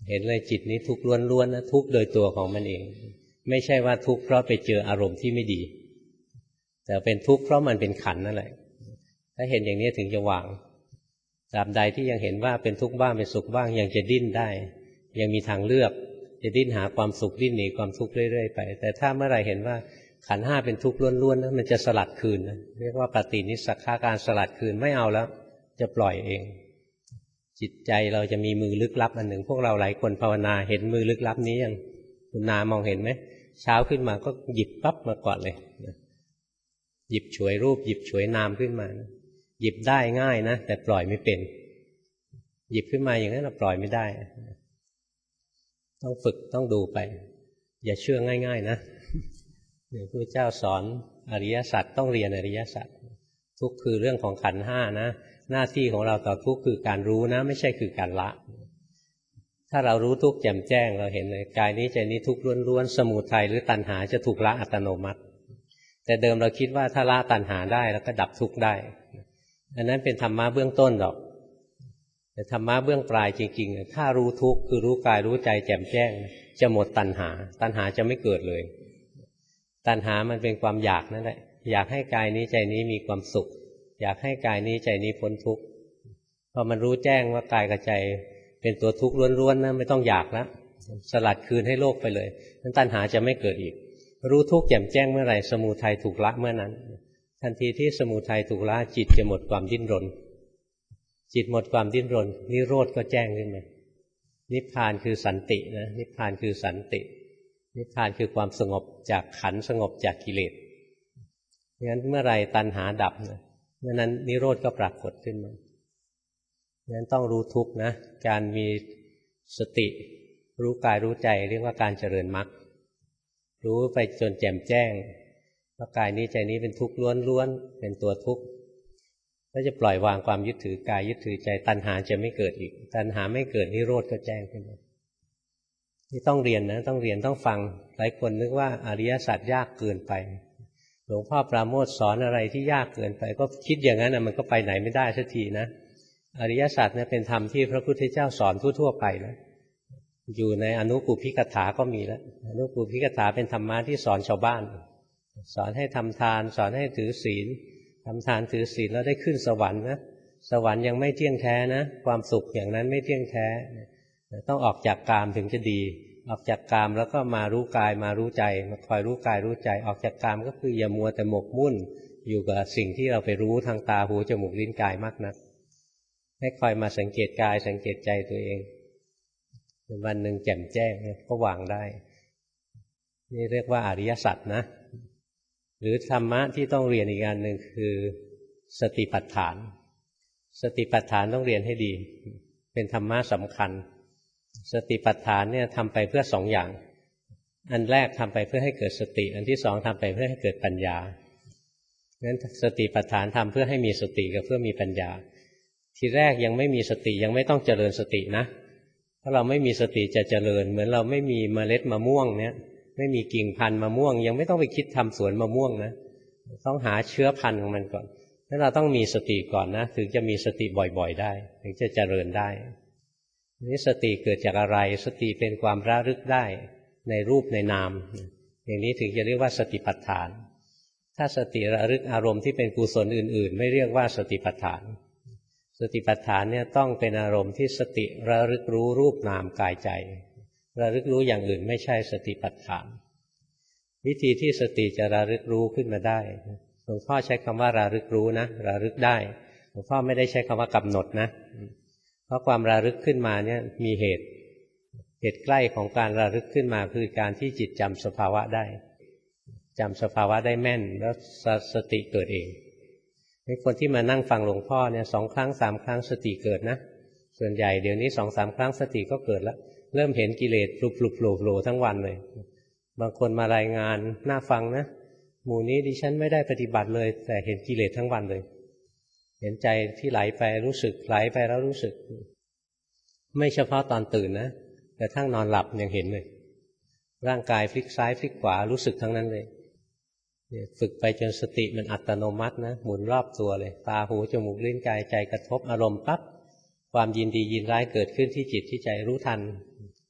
เห็นเลยจิตนี้ทุกข์ล้วนๆนะทุกข์โดยตัวของมันเองไม่ใช่ว่าทุกข์เพราะไปเจออารมณ์ที่ไม่ดีแต่เป็นทุกข์เพราะมันเป็นขันธ์นั่นแหละถ้าเห็นอย่างนี้ถึงจะวางตราบใดที่ยังเห็นว่าเป็นทุกข์บ้างเป็นสุขบ้างยังจะดิ้นได้ยังมีทางเลือกจะดิ้นหาความสุขดิ้นหนีความทุกข์เรื่อยๆไปแต่ถ้าเมื่อไหร่เห็นว่าขันธ์ห้าเป็นทุกข์ล้วนๆนะมันจะสลัดคืนนะเรียกว่าปฏินิสสักขาการสลัดคืนไม่เอาแล้วจะปล่อยเองจิตใจเราจะมีมือลึกลับอันหนึ่งพวกเราหลายคนภาวนาเห็นมือลึกลับนี้ยังคุณนามองเห็นไหมเช้าขึ้นมาก็หยิบปั๊บมาก่อนเลยหยิบฉวยรูปหยิบฉวยนามขึ้นมาหยิบได้ง่ายนะแต่ปล่อยไม่เป็นหยิบขึ้นมาอย่างนั้นเราปล่อยไม่ได้ต้องฝึกต้องดูไปอย่าเชื่อง่ายๆนะพระพุทธเจ้าสอนอริยสัจต้องเรียนอริยสัจทุกข์คือเรื่องของขันธ์ห้านะหน้าที่ของเราต่อทุกข์คือการรู้นะไม่ใช่คือการละถ้าเรารู้ทุกข์แจ่มแจ้งเราเห็นเลยกายนี้ใจนี้ทุกข์ล้วนๆสมุทัยหรือตัณหาจะถูกละอัตโนมัติแต่เดิมเราคิดว่าถ้าละตัณหาได้แล้วก็ดับทุกข์ได้อันนั้นเป็นธรรมะเบื้องต้นหรอกแต่ธรรมะเบื้องปลายจริงๆถ้ารู้ทุกข์คือรู้กายรู้ใจแจ่มแจ้งจะหมดตัณหาตัณหาจะไม่เกิดเลยตัณหามันเป็นความอยากนั่นแหละอยากให้กายนี้ใจนี้มีความสุขอยากให้กายนี้ใจนี้พ้นทุกข์พอมันรู้แจ้งว่ากายกับใจเป็นตัวทุกข์ล้วนๆนะไม่ต้องอยากแล้วสลัดคืนให้โลกไปเลยนั้นตัณหาจะไม่เกิดอีกรู้ทุกข์แจ่มแจ้งเมื่อไหร่สมุทัยถูกละเมื่อนั้นทันทีที่สมุทัยถูกละจิตจะหมดความดิ้นรนจิตหมดความดิ้นรนนิโรธก็แจ้งขึ้นมานิพพานคือสันตินะนิพพานคือสันตินิพพานคือความสงบจากขันธ์สงบจากกิเลสงั้นเมื่อไรตัณหาดับนะเมื่อนั้นนิโรธก็ปรากฏขึ้นมางั้นต้องรู้ทุกข์นะการมีสติรู้กายรู้ใจเรียกว่าการเจริญมรรครู้ไปจนแจ่มแจ้งว่ากายนี้ใจนี้เป็นทุกข์ล้วนๆเป็นตัวทุกข์ก็จะปล่อยวางความยึดถือกายยึดถือใจตัณหาจะไม่เกิดอีกตัณหาไม่เกิดนิโรธก็แจ้งขึ้นมานี่ต้องเรียนนะต้องเรียนต้องฟังหลายคนนึกว่าอริยสัจยากเกินไปหลวงพ่อปราโมทย์สอนอะไรที่ยากเกินไปก็คิดอย่างนั้นนะมันก็ไปไหนไม่ได้สักทีนะอริยสัจเนี่ยเป็นธรรมที่พระพุทธเจ้าสอนทั่วๆไปนะอยู่ในอนุปุพพิกถาก็มีแล้วอนุปุพพิกถาเป็นธรรมะที่สอนชาวบ้านสอนให้ทำทานสอนให้ถือศีลทำทานถือศีลแล้วได้ขึ้นสวรรค์นะสวรรค์ยังไม่เที่ยงแท้นะความสุขอย่างนั้นไม่เที่ยงแท้ต้องออกจากกามถึงจะดีออกจากกามแล้วก็มารู้กายมารู้ใจมาคอยรู้กายรู้ใจออกจากกามก็คืออย่ามัวแต่หมกมุ่นอยู่กับสิ่งที่เราไปรู้ทางตาหูจมูกลิ้นกายมากนักให้คอยมาสังเกตกายสังเกตใจตัวเองวันหนึ่งแจ่มแจ้งก็วางได้นี่เรียกว่าอริยสัจนะหรือธรรมะที่ต้องเรียนอีกอันหนึ่งคือสติปัฏฐานสติปัฏฐานต้องเรียนให้ดีเป็นธรรมะสำคัญสติปัฏฐานเนี่ยทำไปเพื่อสองอย่างอันแรกทำไปเพื่อให้เกิดสติอันที่สองทำไปเพื่อให้เกิดปัญญางั้นสติปัฏฐานทำเพื่อให้มีสติกับเพื่อมีปัญญาทีแรกยังไม่มีสติยังไม่ต้องเจริญสตินะถ้าเราไม่มีสติจะเจริญเหมือนเราไม่มีเมล็ดมะม่วงเนี่ยไม่มีกิ่งพันธุ์มะม่วงยังไม่ต้องไปคิดทำสวนมะม่วงนะต้องหาเชื้อพันธุ์ของมันก่อนแล้วเราต้องมีสติก่อนนะถึงจะมีสติบ่อยๆได้ถึงจะเจริญได้นี่สติเกิดจากอะไรสติเป็นความระลึกได้ในรูปในนามอย่างนี้ถึงจะเรียกว่าสติปัฏฐานถ้าสติระลึกอารมณ์ที่เป็นกุศลอื่นๆไม่เรียกว่าสติปัฏฐานสติปัฏฐานเนี่ยต้องเป็นอารมณ์ที่สติระลึกรู้รูปนามกายใจระลึกรู้อย่างอื่นไม่ใช่สติปัฏฐานวิธีที่สติจะระลึกรู้ขึ้นมาได้หลวงพ่อใช้คำว่าระลึกรู้นะระลึกได้หลวงพ่อไม่ได้ใช้คำว่ากำหนดนะเพราะความระลึกขึ้นมาเนี่ยมีเหตุเหตุใกล้ของการระลึกขึ้นมาคือการที่จิตจำสภาวะได้จำสภาวะได้แม่นแล้วสติเกิดเองให้คนที่มานั่งฟังหลวงพ่อเนี่ยสองครั้งสามครั้งสติเกิดนะส่วนใหญ่เดี๋ยวนี้สองสามครั้งสติก็เกิดแล้วเริ่มเห็นกิเลสปลุกปลุกโผล่โผล่ทั้งวันเลยบางคนมารายงานน่าฟังนะหมู่นี้ดิฉันไม่ได้ปฏิบัติเลยแต่เห็นกิเลสทั้งวันเลยเห็นใจที่ไหลไปรู้สึกไหลไปแล้วรู้สึกไม่เฉพาะตอนตื่นนะแต่ทั้งนอนหลับยังเห็นเลยร่างกายพลิกซ้ายพลิกขวารู้สึกทั้งนั้นเลยฝึกไปจนสติมันอัตโนมัตินะหมุนรอบตัวเลยตาหูจมูกลิ้นกายใจกระทบอารมณ์ปั๊บความยินดียินร้ายเกิดขึ้นที่จิตที่ใจรู้ทัน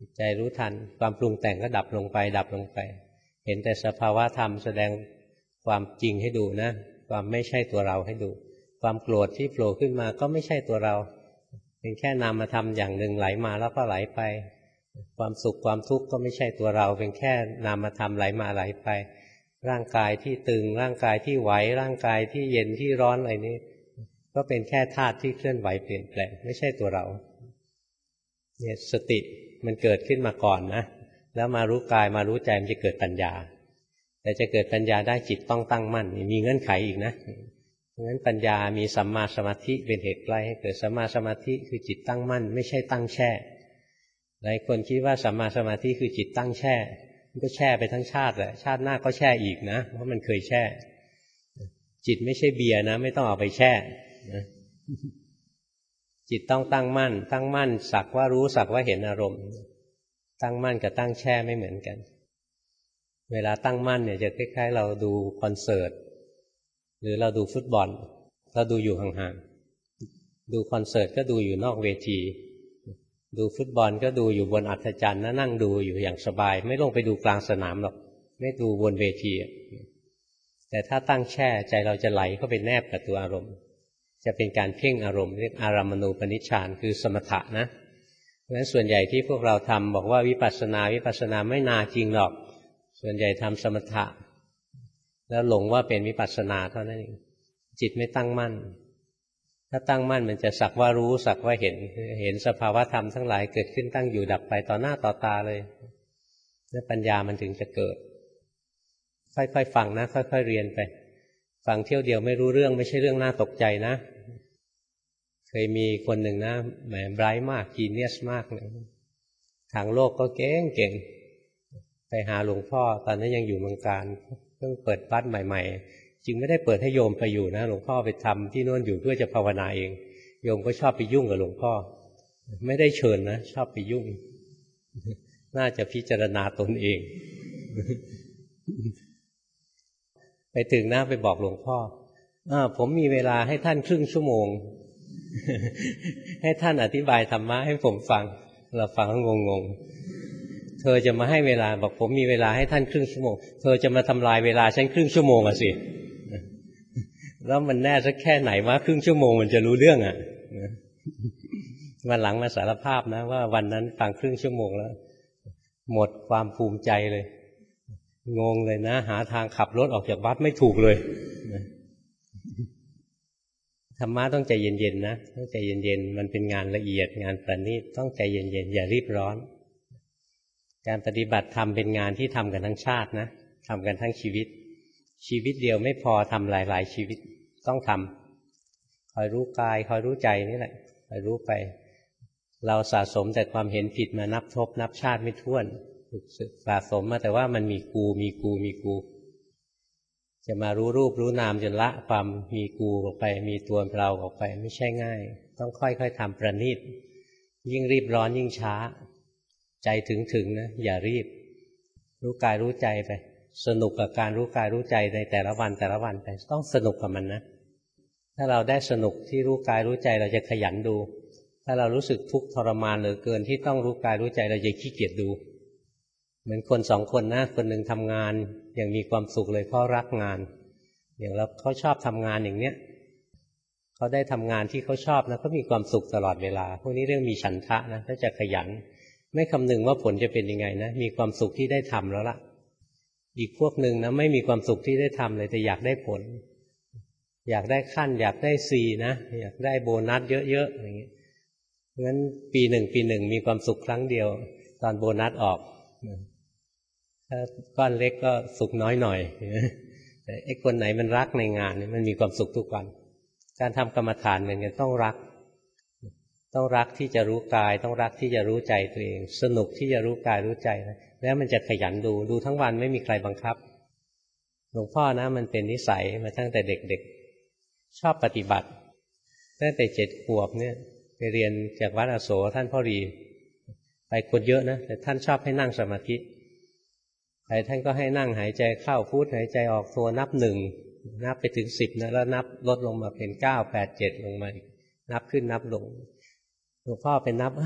ใจรู้ทันความปรุงแต่งก็ดับลงไปดับลงไปเห็นแต่สภาวะธรรมแสดงความจริงให้ดูนะความไม่ใช่ตัวเราให้ดูความโกรธที่โผล่ขึ้นมาก็ไม่ใช่ตัวเราเป็นแค่นามธรรมอย่างหนึ่งไหลมาแล้วก็ไหลไปความสุขความทุกข์ก็ไม่ใช่ตัวเราเป็นแค่นามธรรมไหลมาไหลไปร่างกายที่ตึงร่างกายที่ไหวร่างกายที่เย็นที่ร้อนอะไรนี้ก็เป็นแค่ธาตุที่เคลื่อนไหวเปลี่ยนแปลงไม่ใช่ตัวเราเนี่ยสติมันเกิดขึ้นมาก่อนนะแล้วมารู้กายมารู้ใจมันจะเกิดปัญญาแต่จะเกิดปัญญาได้จิตต้องตั้งมั่นมีเงื่อนไขอีกนะเพราะฉะนั้นปัญญามีสัมมาสมาธิเป็นเหตุใกล้ให้เกิดสัมมาสมาธิคือจิตตั้งมั่นไม่ใช่ตั้งแช่หลายคนคิดว่าสัมมาสมาธิคือจิตตั้งแช่มันก็แช่ไปทั้งชาติแหละชาติหน้าก็แช่อีกนะเพราะมันเคยแช่จิตไม่ใช่เบียร์นะไม่ต้องเอาไปแช่นะจิตต้องตั้งมั่นตั้งมั่นสักว่ารู้สักว่าเห็นอารมณ์ตั้งมั่นกับตั้งแช่ไม่เหมือนกันเวลาตั้งมั่นเนี่ยจะคล้ายๆเราดูคอนเสิร์ตหรือเราดูฟุตบอลเราดูอยู่ห่างๆดูคอนเสิร์ตก็ดูอยู่นอกเวทีดูฟุตบอลก็ดูอยู่บนอัฐจันทร์นั่งดูอยู่อย่างสบายไม่ลงไปดูกลางสนามหรอกไม่ดูบนเวทีแต่ถ้าตั้งแช่ใจเราจะไหลเข้าไปแนบกับตัวอารมณ์จะเป็นการเพ่งอารมณ์เรียกอารามณูปนิชฌานคือสมถะนะเพราะฉะนั้นส่วนใหญ่ที่พวกเราทำบอกว่าวิปัสสนาวิปัสสนาไม่นาจริงหรอกส่วนใหญ่ทำสมถะแล้วหลงว่าเป็นวิปัสสนาเท่านั้นเองจิตไม่ตั้งมั่นถ้าตั้งมั่นมันจะสักว่ารู้สักว่าเห็นเห็นสภาวะธรรมทั้งหลายเกิดขึ้นตั้งอยู่ดับไปต่อหน้าต่อตาเลยแล้วปัญญามันถึงจะเกิดค่อยๆฟังนะค่อยๆเรียนไปฟังเที่ยวเดียวไม่รู้เรื่องไม่ใช่เรื่องน่าตกใจนะเคยมีคนหนึ่งนะแหมไบรท์มากจีเนียสมากเลยทางโลกก็เก่งเก่งไปหาหลวงพ่อตอนนั้นยังอยู่เมืองการเพิ่งเปิดวัดใหม่ๆจริงไม่ได้เปิดให้โยมไปอยู่นะหลวงพ่อไปทำที่โน่นอยู่เพื่อจะภาวนาเองโยมก็ชอบไปยุ่งกับหลวงพ่อไม่ได้เชิญนะชอบไปยุ่งน่าจะพิจารณาตนเองไปถึงหน้าไปบอกหลวงพ่ออ่าผมมีเวลาให้ท่านครึ่งชั่วโมง ให้ท่านอธิบายธรรมะให้ผมฟังเราฟังงงงเธอจะมาให้เวลาบอกผมมีเวลาให้ท่านครึ่งชั่วโมงเธอจะมาทำลายเวลาฉันครึ่งชั่วโมงอ่ะสิแล้วมันแน่สักแค่ไหนว่าครึ่งชั่วโมงมันจะรู้เรื่องอ่ะวันหลังมาสารภาพนะว่าวันนั้นฟังครึ่งชั่วโมงแล้วหมดความภูมิใจเลยงงเลยนะหาทางขับรถออกจากวัดไม่ถูกเลยธรรมะต้องใจเย็นๆนะต้องใจเย็นๆมันเป็นงานละเอียดงานประณีตต้องใจเย็นๆอย่ารีบร้อนการปฏิบัติธรรมเป็นงานที่ทำกันทั้งชาตินะทำกันทั้งชีวิตชีวิตเดียวไม่พอทำหลายๆชีวิตต้องทำคอยรู้กายคอยรู้ใจนี่แหละคอยรู้ไปเราสะสมแต่ความเห็นผิดมานับทบนับชาติไม่ถ้วนสะสมมาแต่ว่ามันมีกูมีกูมีกูจะมารู้รูปรู้นามจนละความมีกูออกไปมีตัวเราออกไปไม่ใช่ง่ายต้องค่อยๆทำประณีตยิ่งรีบร้อนยิ่งช้าใจถึงๆนะอย่ารีบรู้กายรู้ใจไปสนุกกับการรู้กายรู้ใจในแต่ละวันแต่ละวันไปต้องสนุกกับมันนะถ้าเราได้สนุกที่รู้กายรู้ใจเราจะขยันดูถ้าเรารู้สึกทุกข์ทรมานเหลือเกินที่ต้องรู้กายรู้ใจเราจะขี้เกียจดูเหมือนคนสองคนนะคนหนึ่งทำงานอย่างมีความสุขเลยเพราะรักงานอย่างเราเขาชอบทำงานอย่างเนี้ยเขาได้ทำงานที่เขาชอบนะเขามีความสุขตลอดเวลาพวกนี้เรื่องมีฉันทะนะก็จะขยันไม่คำนึงว่าผลจะเป็นยังไงนะมีความสุขที่ได้ทำแล้วล่ะอีกพวกหนึ่งนะไม่มีความสุขที่ได้ทำเลยแต่อยากได้ผลอยากได้ขั้นอยากได้ซีนะอยากได้โบนัสเยอะๆอย่างนี้งั้นปีหนึ่งปีหนึ่งมีความสุขครั้งเดียวตอนโบนัสออกถ้าก้อนเล็กก็สุขน้อยหน่อยแต่ไอ้คนไหนมันรักในงานมันมีความสุขทุกวันการทำกรรมฐานเหมือนกันต้องรักต้องรักที่จะรู้กายต้องรักที่จะรู้ใจตัวเองสนุกที่จะรู้กายรู้ใจนะแล้วมันจะขยันดูดูทั้งวันไม่มีใครบังคับหลวงพ่อนะมันเป็นนิสัยมาตั้งแต่เด็กๆชอบปฏิบัติตั้งแต่เจ็ดขวบเนี่ยไปเรียนจากวัดอโศกท่านพ่อรีไปคนเยอะนะแต่ท่านชอบให้นั่งสมาธิใครท่านก็ให้นั่งหายใจเข้าพุทหายใจออกโทนับหนึ่งนับไปถึงสิบนะแล้วนับลดลงมาเป็นเก้าแปดเจ็ดลงมานับขึ้นนับลงหลวงพ่อเป็นนับ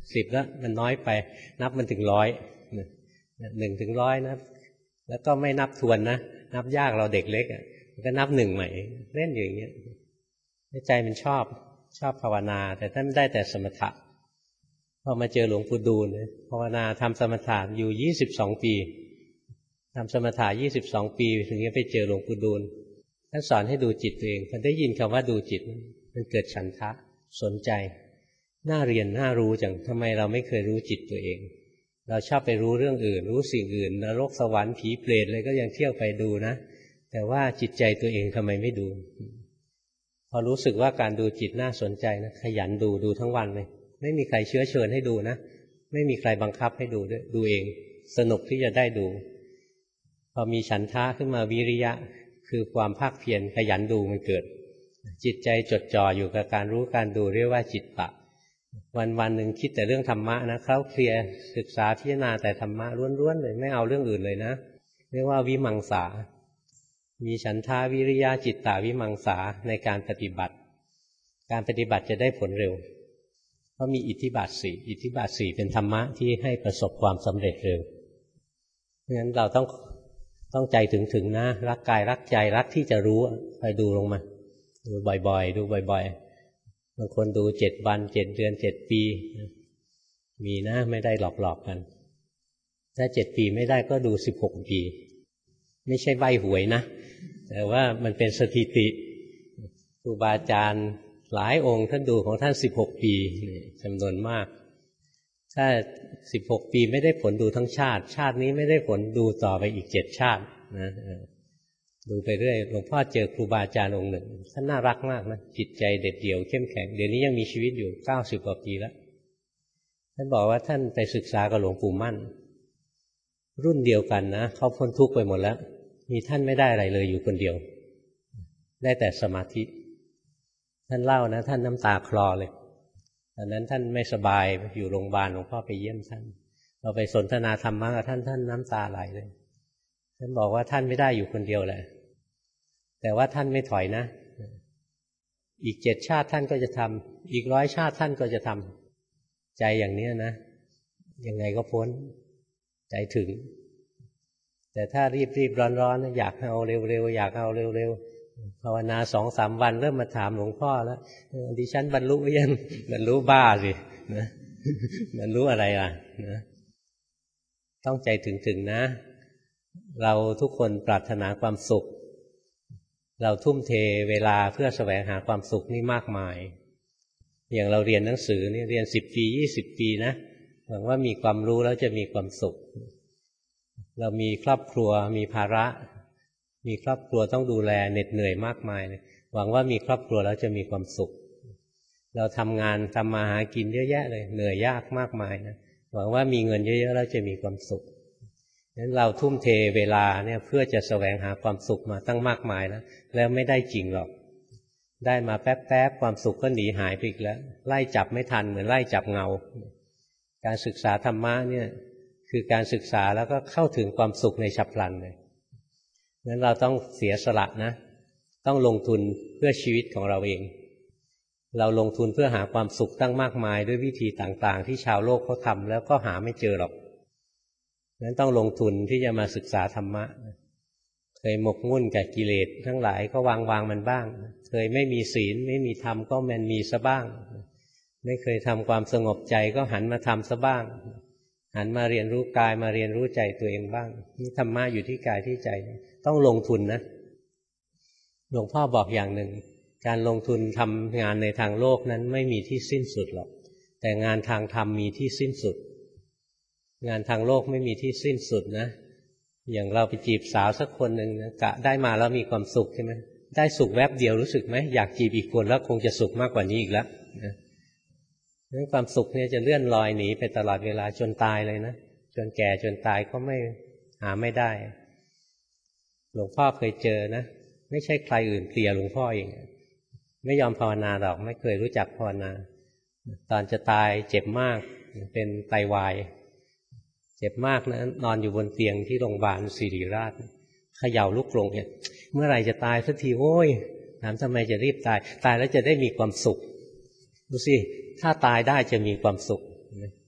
สิบแล้วมันน้อยไปนับมันถึงร้อยหนึ่งถึงร้อยนะแล้วก็ไม่นับทวนนะนับยากเราเด็กเล็กอ่ะก็นับหนึ่งใหม่เล่นอยู่อย่างเงี้ยใจมันชอบชอบภาวนาแต่ท่านได้แต่สมถะพอมาเจอหลวงปู่ดูลภาวนาทำสมถะอยู่ยี่สิบสองปีทำสมถะยี่สิบสองปีถึงจะไปเจอหลวงปู่ดูลท่านสอนให้ดูจิตตัวเองพอได้ยินคำว่าดูจิตมันเกิดฉันทะสนใจน่าเรียนน่ารู้จังทำไมเราไม่เคยรู้จิตตัวเองเราชอบไปรู้เรื่องอื่นรู้สิ่งอื่นนรกสวรรค์ผีเปรตเลยก็ยังเที่ยวไปดูนะแต่ว่าจิตใจตัวเองทำไมไม่ดูพอรู้สึกว่าการดูจิตน่าสนใจนะขยันดูดูทั้งวันเลยไม่มีใครเชื้อเชิญให้ดูนะไม่มีใครบังคับให้ดูด้วยดูเองสนุกที่จะได้ดูพอมีฉันทะขึ้นมาวิริยะคือความภาคเพียรขยันดูมันเกิดจิตใจจดจ่ออยู่กับการรู้การดูเรียกว่าจิตตะวันวันหนึ่งคิดแต่เรื่องธรรมะนะเขาเคลียร์ศึกษาพิจารณาแต่ธรรมะล้วนๆเลยไม่เอาเรื่องอื่นเลยนะเรียกว่าวิมังสามีฉันทาวิริยะจิตตาวิมังสาในการปฏิบัติการปฏิบัติจะได้ผลเร็วเพราะมีอิทธิบาทสี่อิทธิบาทสี่เป็นธรรมะที่ให้ประสบความสำเร็จเร็วเพราะฉะนั้นเราต้องต้องใจถึงๆนะรักกายรักใจรักที่จะรู้ไปดูลงมาดูบ่อยๆดูบ่อยๆบางคนดูเจ็ดวันเจ็ดเดือนเจ็ดปีมีนะไม่ได้หลอกๆกันถ้าเจ็ดปีไม่ได้ก็ดูสิบหกปีไม่ใช่ใบหวยนะแต่ว่ามันเป็นสถิติครูบาอาจารย์หลายองค์ท่านดูของท่านสิบหกปีจำนวนมากถ้าสิบหกปีไม่ได้ผลดูทั้งชาติชาตินี้ไม่ได้ผลดูต่อไปอีกเจ็ดชาตินะดูไปเรื่อยหลวงพ่อเจอครูบาอาจารย์องค์หนึ่งท่านน่ารักมากนะจิตใจเด็ดเดี่ยวเข้มแข็งเดี๋ยวนี้ยังมีชีวิตอยู่เก้าสิบกว่าปีแล้วท่านบอกว่าท่านไปศึกษากับหลวงปู่มั่นรุ่นเดียวกันนะเขาพ้นทุกข์ไปหมดแล้วมีท่านไม่ได้อะไรเลยอยู่คนเดียวได้แต่สมาธิท่านเล่านะท่านน้ำตาคลอเลยตอนนั้นท่านไม่สบายอยู่โรงพยาบาลหลวงพ่อไปเยี่ยมท่านเราไปสนทนาธรรมะกับท่านท่านน้ำตาไหลเลยท่านบอกว่าท่านไม่ได้อยู่คนเดียวแหละแต่ว่าท่านไม่ถอยนะอีกเจ็ดชาติท่านก็จะทำอีกร้อยชาติท่านก็จะทำใจอย่างนี้นะยังไงก็พ้นใจถึงแต่ถ้ารีบๆร้อนๆอยากเอาเร็วๆอยากเอาเร็วๆภาวนาสองสามวันเริ่มมาถามหลวงพ่อแล้วดิฉันบรรลุหรือยังบรรลุบ้าสินะบรรลุอะไรล่ะนะต้องใจถึงๆนะเราทุกคนปรารถนาความสุขเราทุ่มเทเวลาเพื่อแสวงหาความสุขนี่มากมายอย่างเราเรียนหนังสือนี่เรียนสิบปียี่สิบปีนะหวังว่ามีความรู้แล้วจะมีความสุขเรามีครอบครัวมีภาระมีครอบครัวต้องดูแลเหน็ดเหนื่อยมากมายเลยหวังว่ามีครอบครัวแล้วจะมีความสุขเราทำงานทำมาหากินเยอะแยะเลยเหนื่อยยากมากมายนะหวังว่ามีเงินเยอะๆแล้วจะมีความสุขงั้นเราทุ่มเทเวลาเนี่ยเพื่อจะแสวงหาความสุขมาตั้งมากมายนะแล้วไม่ได้จริงหรอกได้มาแป๊บๆความสุขก็หนีหายไปอีกแล้วไล่จับไม่ทันเหมือนไล่จับเงาการศึกษาธรรมะเนี่ยคือการศึกษาแล้วก็เข้าถึงความสุขในฉับพลันเลยงั้นเราต้องเสียสละนะต้องลงทุนเพื่อชีวิตของเราเองเราลงทุนเพื่อหาความสุขตั้งมากมายด้วยวิธีต่างๆที่ชาวโลกเขาทำแล้วก็หาไม่เจอหรอกงั้นต้องลงทุนที่จะมาศึกษาธรรมะเคยหมกมุ่นกับกิเลสทั้งหลายก็วางวางมันบ้างเคยไม่มีศีลไม่มีธรรมก็มันมีซะบ้างไม่เคยทำความสงบใจก็หันมาทำซะบ้างหันมาเรียนรู้กายมาเรียนรู้ใจตัวเองบ้างนี่ธรรมะอยู่ที่กายที่ใจต้องลงทุนนะหลวงพ่อบอกอย่างหนึ่งการลงทุนทำงานในทางโลกนั้นไม่มีที่สิ้นสุดหรอกแต่งานทางธรรมมีที่สิ้นสุดงานทางโลกไม่มีที่สิ้นสุดนะอย่างเราไปจีบสาวสักคนหนึ่งนะกะได้มาแล้วมีความสุขใช่ไหมได้สุขแวบเดียวรู้สึกไหมอยากจีบอีกคนแล้วคงจะสุขมากกว่านี้อีกแล้วนะนั้นความสุขเนี่ยจะเลื่อนลอยหนีไปตลอดเวลาจนตายเลยนะจนแก่จนตายก็ไม่หาไม่ได้หลวงพ่อเคยเจอนะไม่ใช่ใครอื่นเคลียร์หลวงพ่อเองไม่ยอมภาวนาหรอกไม่เคยรู้จักภาวนาตอนจะตายเจ็บมากเป็นไตวายเจ็บมากนะนอนอยู่บนเตียงที่โรงพยาบาลศิริราชเขย่าลุกลงเนี่ยเมื่อไหร่จะตายสักทีโอ้ยถามทำไมจะรีบตายตายแล้วจะได้มีความสุขดูสิถ้าตายได้จะมีความสุข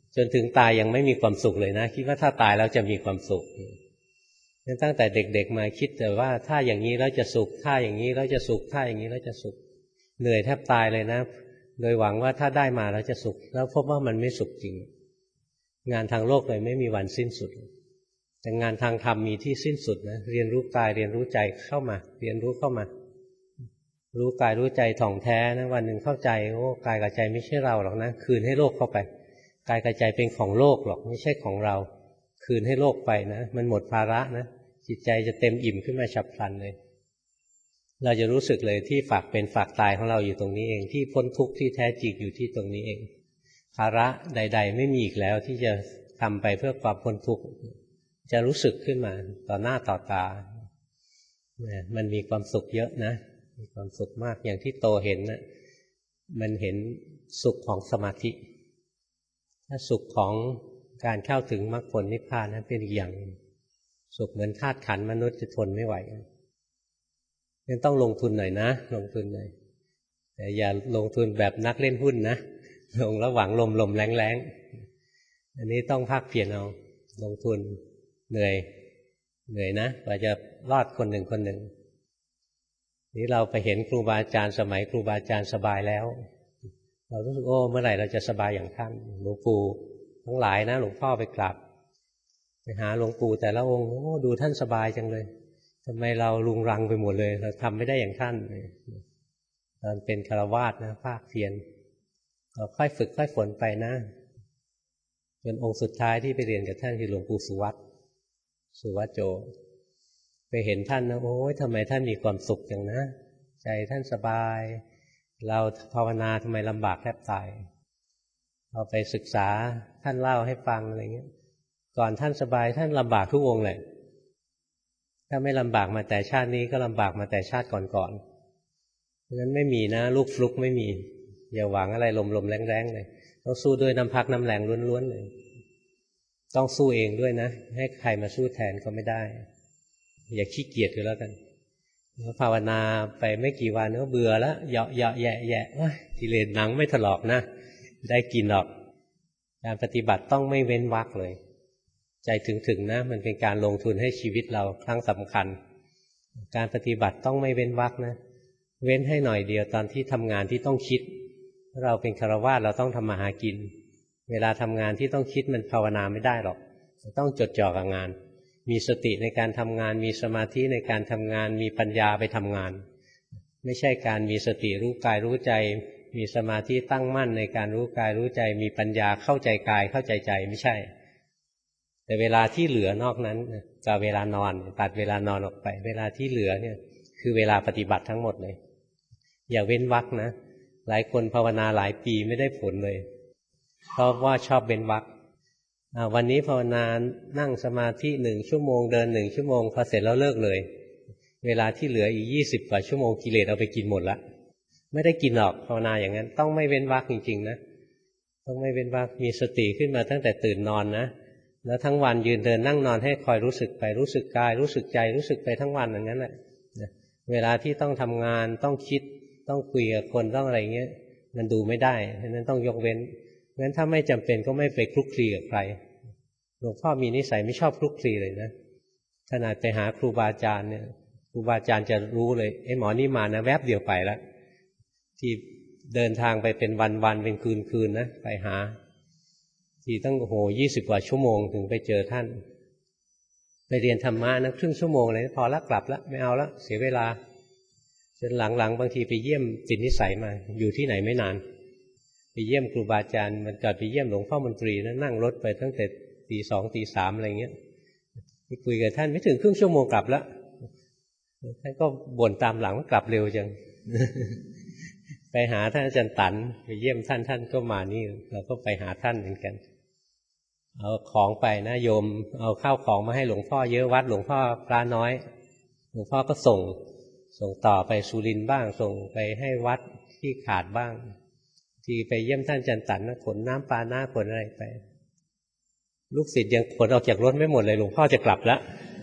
จนถึงตายยังไม่มีความสุขเลยนะคิดว่าถ้าตายแล้วจะมีความสุขตั้งแต่เด็กๆมาคิดแต่ว่าถ้าอย่างนี้แล้วจะสุขถ้าอย่างนี้แล้วจะสุขถ้าอย่างนี้แล้วจะสุขเหนื่อยแทบตายเลยนะโดยหวังว่าถ้าได้มาแล้วจะสุขแล้วพบว่ามันไม่สุขจริงงานทางโลกเลยไม่มีวันสิ้นสุดแต่งานทางธรรมมีที่สิ้นสุดนะเรียนรู้กายเรียนรู้ใจเข้ามาเรียนรู้เข้ามารู้กายรู้ใจถ่องแท้นะวันหนึ่งเข้าใจโอ้กายกับใจไม่ใช่เราหรอกนะคืนให้โลกเข้าไปกายกับใจเป็นของโลกหรอกไม่ใช่ของเราคืนให้โลกไปนะมันหมดภาระนะจิตใจจะเต็มอิ่มขึ้นมาฉับพลันเลยเราจะรู้สึกเลยที่ฝากเป็นฝากตายของเราอยู่ตรงนี้เองที่พ้นทุกข์ที่แท้จริงอยู่ที่ตรงนี้เองภาระใดๆไม่มีอีกแล้วที่จะทำไปเพื่อความพ้นทุกข์จะรู้สึกขึ้นมาต่อหน้าต่อตามันมีความสุขเยอะนะมีความสุขมากอย่างที่โตเห็นนะมันเห็นสุขของสมาธิถ้าสุขของการเข้าถึงมรรคผลนิพพานนั้นเป็นอีกอย่างสุขเหมือนธาตุขันธ์มนุษย์จะทนไม่ไหวยังต้องลงทุนหน่อยนะลงทุนหน่อยแต่อย่าลงทุนแบบนักเล่นหุ้นนะลงระหว่างลมลมแรงแรงอันนี้ต้องภาคเพียรเอาลงทุนเหนื่อยเหนื่อยนะกว่าจะรอดคนหนึ่งคนหนึ่งนี้เราไปเห็นครูบาอาจารย์สมัยครูบาอาจารย์สบายแล้วเรารู้สึกโอ้เมื่อไหร่เราจะสบายอย่างท่านหลวงปู่ทั้งหลายนะหลวงพ่อไปกราบไปหาหลวงปู่แต่ละองค์โอ้ดูท่านสบายจังเลยทำไมเราลุงรังไปหมดเลยเราทำไม่ได้อย่างท่านตอนเป็นฆราวาสนะภาคเพียรเราค่อยฝึกค่อยฝนไปนะจนองค์สุดท้ายที่ไปเรียนกับท่านคือหลวงปู่สุวัตสุวัตโจไปเห็นท่านนะโอ้ยทำไมท่านมีความสุขอย่างนะใจท่านสบายเราภาวนาทำไมลำบากแทบตายเราไปศึกษาท่านเล่าให้ฟังอะไรเงี้ยก่อนท่านสบายท่านลำบากทุกองค์เลยถ้าไม่ลำบากมาแต่ชาตินี้ก็ลำบากมาแต่ชาติก่อนๆเพราะฉะนั้นไม่มีนะลูกฟลุกไม่มีอย่าหวังอะไรลมๆแรงๆเลยต้องสู้ด้วยน้ำพักน้ำแรงล้วนๆเลยต้องสู้เองด้วยนะให้ใครมาสู้แทนก็ไม่ได้อย่าขี้เกียจก็แล้วกันภาวนาไปไม่กี่วันก็เบื่อแล้วเหยาะเหยาะแยะแยะกิเลสหนังไม่ถลอกนะได้กินหรอกการปฏิบัติต้องไม่เว้นวรรคเลยใจถึงๆนะมันเป็นการลงทุนให้ชีวิตเราครั้งสำคัญการปฏิบัติต้องไม่เว้นวรรคนะเว้นให้หน่อยเดียวตอนที่ทำงานที่ต้องคิดเราเป็นฆราวาสเราต้องทำมาหากินเวลาทำงานที่ต้องคิดมันภาวนาไม่ได้หรอกต้องจดจ่อกับงานมีสติในการทำงานมีสมาธิในการทำงานมีปัญญาไปทำงานไม่ใช่การมีสติรู้กายรู้ใจมีสมาธิตั้งมั่นในการรู้กายรู้ใจมีปัญญาเข้าใจกายเข้าใจใจไม่ใช่แต่เวลาที่เหลือนอกนั้นกับเวลานอนตัดเวลานอนออกไปเวลาที่เหลือเนี่ยคือเวลาปฏิบัติทั้งหมดเลยอย่าเว้นวรรคนะหลายคนภาวนาหลายปีไม่ได้ผลเลยเพราะว่าชอบเว้นวรรควันนี้ภาวนานั่งสมาธิหนึ่งชั่วโมงเดินหนึ่งชั่วโมงพอเสร็จแล้วเลิกเลยเวลาที่เหลืออีกยี่สิบกว่าชั่วโมงกิเลสเอาไปกินหมดละไม่ได้กินหรอกภาวนาอย่างนั้นต้องไม่เว้นวรรคจริงๆนะต้องไม่เว้นวรรคมีสติขึ้นมาตั้งแต่ตื่นนอนนะแล้วทั้งวันยืนเดินนั่งนอนให้คอยรู้สึกไปรู้สึกกายรู้สึกใจรู้สึกไปทั้งวันอย่างนั้นแหละเวลาที่ต้องทำงานต้องคิดต้องคุยกับคนต้องอะไรเงี้ยมันดูไม่ได้ฉะนั้นต้องยกเว้นงั้นถ้าไม่จำเป็นก็ไม่ไปคลุกคลีกับใครหลวงพ่อมีนิสัยไม่ชอบคลุกคลีเลยนะขนาดไปหาครูบาอาจารย์เนี่ยครูบาอาจารย์จะรู้เลยไอ้หมอนี่มานะแวบเดียวไปแล้วที่เดินทางไปเป็นวันๆเป็นคืนๆนะไปหาที่ตั้งโอ้โหยี่สิบกว่าชั่วโมงถึงไปเจอท่านไปเรียนธรรมะนะครึ่งชั่วโมงเลยพอละกลับแล้วไม่เอาละเสียเวลาจนหลังๆบางทีไปเยี่ยมติดนิสัยมาอยู่ที่ไหนไม่นานไปเยี่ยมครูบาอาจารย์มันก่อนไปเยี่ยมหลวงพ่อมนตรีนะนั่งรถไปตั้งแต่ตีสองตีสามอะไรเงี้ยไปคุยกับท่านไม่ถึงครึ่งชั่วโมงกลับแล้วท่านก็บ่นตามหลังว่ากลับเร็วจัง ไปหาท่านอาจารย์ตันไปเยี่ยมท่านท่านก็มานี่เราก็ไปหาท่านเหมือนกันเอาของไปนะโยมเอาข้าวของมาให้หลวงพ่อเยอะวัดหลวงพ่อพระน้อยหลวงพ่อก็ส่งส่งต่อไปสุรินทร์บ้างส่งไปให้วัดที่ขาดบ้างที่ไปเยี่ยมท่านอาจารย์ตันนะขนน้ำปลาหน้าขนอะไรไปลูกศิษย์ยังขนออกจากรถไม่หมดเลยหลวงพ่อจะกลับแล้ว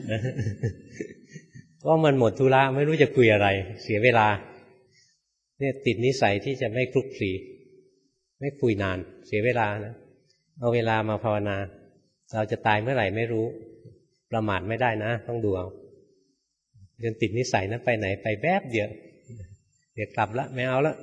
ก็มันหมดธุระไม่รู้จะคุยอะไรเสียเวลาเนี่ยติดนิสัยที่จะไม่คลุกคลีไม่คุยนานเสียเวลานะเอาเวลามาภาวนาเราจะตายเมื่อไหร่ไม่รู้ประมาทไม่ได้นะต้องดูเอาเดินติดนิสัยนะไปไหนไปแวบเดียวเดี๋ยวกลับละไม่เอาละ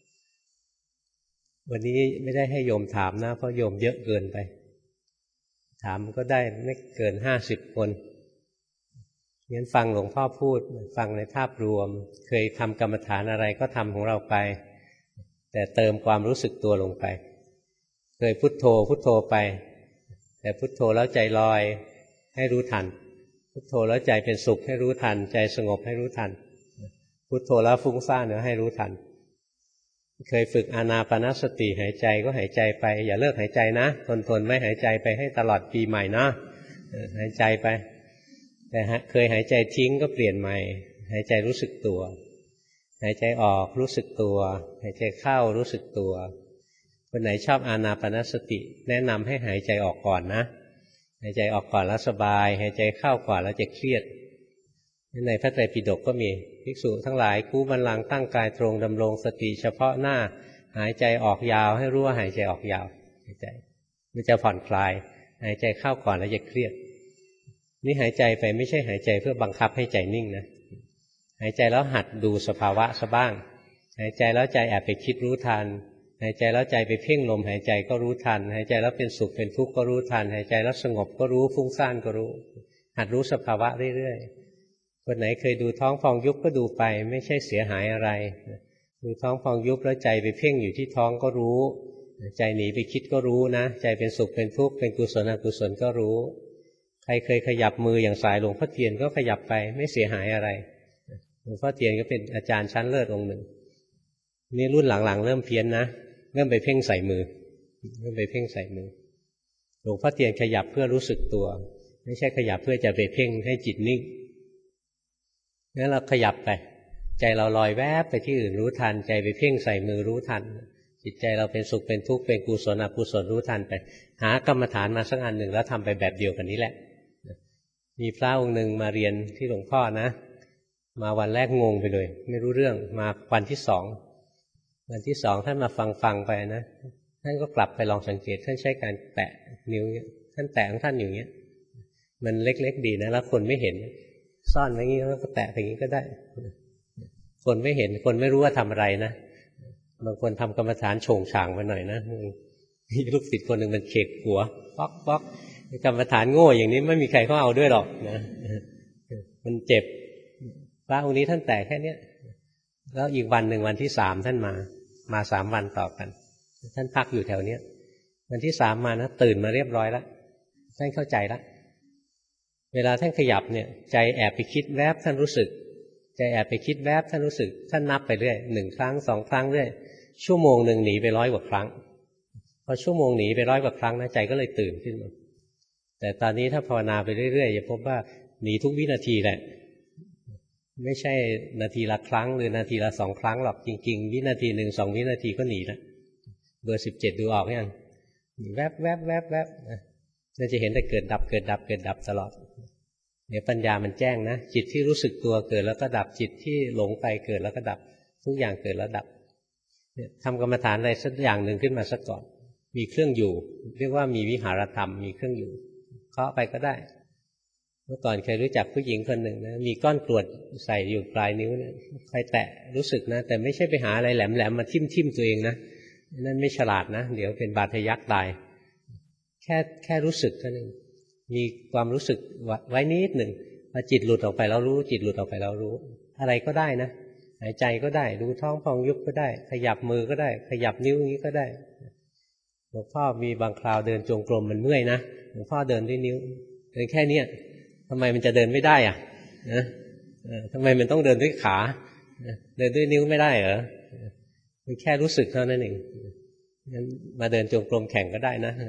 วันนี้ไม่ได้ให้โยมถามนะเพราะโยมเยอะเกินไปถามก็ได้ไม่เกินห้าสิบคนงั้นฟังหลวงพ่อพูดฟังในภาพรวมเคยทำกรรมฐานอะไรก็ทำของเราไปแต่เติมความรู้สึกตัวลงไปเคยพุทโธพุทโธไปแต่พุทโธแล้วใจลอยให้รู้ทันพุทโธแล้วใจเป็นสุขให้รู้ทันใจสงบให้รู้ทันพุทโธแล้วฟุ้งซ่านให้รู้ทันเคยฝึกอานาปานสติหายใจก็หายใจไปอย่าเลิกหายใจนะทนทนไม่หายใจไปให้ตลอดปีใหม่นะหายใจไปแต่เคยหายใจทิ้งก็เปลี่ยนใหม่หายใจรู้สึกตัวหายใจออกรู้สึกตัวหายใจเข้ารู้สึกตัวคนไหนชอบอานาปานสติแนะนำให้หายใจออกก่อนนะหายใจออกก่อนแล้วสบายหายใจเข้าก่อนแล้วจะเครียดในพระไตรปิฎกก็มีภิกษุทั้งหลายกู้บัลลังก์ตั้งกายตรงดำรงสติเฉพาะหน้าหายใจออกยาวให้รู้ว่าหายใจออกยาวหายใจมันจะผ่อนคลายหายใจเข้าก่อนแล้วจะเครียดนี่หายใจไปไม่ใช่หายใจเพื่อบังคับให้ใจนิ่งนะหายใจแล้วหัดดูสภาวะซะบ้างหายใจแล้วใจแอบไปคิดรู้ทันหายใจแล้วใจไปเพ่งลมหายใจก็รู้ทันหายใจแล้วเป็นสุขเป็นทุกข์ก็รู้ทันหายใจแล้วสงบก็รู้ฟุ้งซ่านก็รู้หัดรู้สภาวะเรื่อยๆคนไหนเคยดูท้องพองยุบก็ดูไปไม่ใช่เสียหายอะไรดูท้องพองยุบแล้วใจไปเพ่งอยู่ที่ท้องก็รู้ใจหนีไปคิดก็รู้นะใจเป็นสุขเป็นทุกข์เป็นกุศลอกุศลก็รู้ใครเคยขยับมืออย่างสายหลวงพ่อเทียนก็ขยับไปไม่เสียหายอะไรหลวงพ่อเทียนก็เป็นอาจารย์ชั้นเลิศองค์หนึ่งนี่รุ่นหลังๆเริ่มเพี้ยนนะเริ่มไปเพ่งใส่มือเริ่มไปเพ่งใส่มือหลวงพ่อเทียนขยับเพื่อรู้สึกตัวไม่ใช่ขยับเพื่อจะไปเพ่งให้จิตนิ่งงั้นเราขยับไปใจเราลอยแวบไปที่อื่นรู้ทันใจไปเพ่งใส่มือรู้ทันจิตใจเราเป็นสุขเป็นทุกข์เป็นกุศลอกุศลรู้ทันไปหากรรมฐานมาสักอันหนึ่งแล้วทำไปแบบเดียวกันนี้แหละมีพระองค์หนึ่งมาเรียนที่หลวงพ่อนะมาวันแรกงงไปเลยไม่รู้เรื่องมาวันที่สองวันที่สองท่านมาฟังฟังไปนะท่านก็กลับไปลองสังเกตท่านใช้การแตะนิ้วท่านแตะของท่านอย่างเงี้ยมันเล็กๆดีนะแล้วคนไม่เห็นซ่อนไว้งี้แล้วก็แตะอย่างนี้ก็ได้คนไม่เห็นคนไม่รู้ว่าทำอะไรนะบางคนทำกรรมฐานโฉงฉางไปหน่อยนะมีลูกศิษย์คนหนึ่งมันเขกหัวป๊อกป๊อกกรรมฐานโง่อย่างนี้ไม่มีใครเขาเอาด้วยหรอกนะมันเจ็บพระองค์นี้ท่านแตะแค่เนี้ยแล้วอีกวันหนึ่งวันที่สามท่านมามาสามวันต่อกันท่านพักอยู่แถวเนี้ยวันที่สามมานะตื่นมาเรียบร้อยแล้วท่านเข้าใจแล้วเวลาท่านขยับเนี่ยใจแอบไปคิดแวบท่านรู้สึกใจแอบไปคิดแวบท่านรู้สึกท่านนับไปเรื่อยหนึ่งครั้งสองครั้งเรื่อยชั่วโมงหนึ่งหนีไปร้อยกว่าครั้งพอชั่วโมงหนีไปร้อยกว่าครั้งนะใจก็เลยตื่นขึ้นมาแต่ตอนนี้ถ้าภาวนาไปเรื่อยๆจะพบว่าหนีทุกวินาทีแหละไม่ใช่นาทีละครั้งหรือนาทีละสองครั้งหรอกจริงๆวินาทีหนึ่งสองวินาทีก็หนีแล้วเบอร์สิบเจ็ดดูออกยังแวบแวบแวบแวบเราจะเห็นแต่เกิดดับเกิดดับเกิดดับตลอดเดี๋ยวปัญญามันแจ้งนะจิตที่รู้สึกตัวเกิดแล้วก็ดับจิตที่หลงไปเกิดแล้วก็ดับทุกอย่างเกิดแล้วดับทำกรรมฐานอะไรสักอย่างหนึ่งขึ้นมาสักก่อนมีเครื่องอยู่เรียกว่ามีวิหารธรรมมีเครื่องอยู่เคาะไปก็ได้เมื่อก่อนเคยรู้จักผู้หญิงคนหนึ่งนะมีก้อนกรวดใส่อยู่ปลายนิ้วเนี่ยใครแตะรู้สึกนะแต่ไม่ใช่ไปหาอะไรแหลมๆมาทิ่มทิ่มตัวเองนะนั่นไม่ฉลาดนะเดี๋ยวเป็นบาดทะยักตายแค่แค่รู้สึกเท่านั้นมีความรู้สึกไว้นิดหนึ่งพอจิตหลุดออกไปแล้วรู้จิตหลุดออกไปแล้วรู้อะไรก็ได้นะหายใจก็ได้ดูท้องพองยุบก็ได้ขยับมือก็ได้ขยับนิ้วอย่างนี้ก็ได้หลวงพ่อมีบางคราวเดินจงกรมมันเมื่อยนะหลวงพ่อเดินด้วยนิ้วเดินแค่เนี้ยทำไมมันจะเดินไม่ได้อ่ะนะทำไมมันต้องเดินด้วยขาเดินด้วยนิ้วไม่ได้เหรอมันแค่รู้สึกเท่านั้นเองงั้นมาเดินจงกรมแข่งก็ได้นะ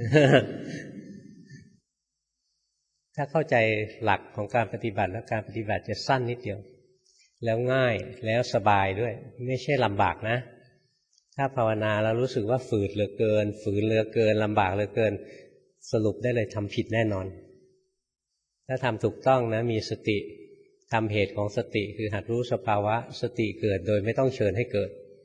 ถ้าเข้าใจหลักของการปฏิบัติแล้วการปฏิบัติจะสั้นนิดเดียวแล้วง่ายแล้วสบายด้วยไม่ใช่ลำบากนะถ้าภาวนาแล้วรู้สึกว่าฝืดเหลือเกินฝืนเหลือเกินลำบากเหลือเกินสรุปได้เลยทำผิดแน่นอนถ้าทำถูกต้องนะมีสติทำเหตุของสติคือหัดรู้สภาวะสติเกิดโดยไม่ต้องเชิญให้เกิด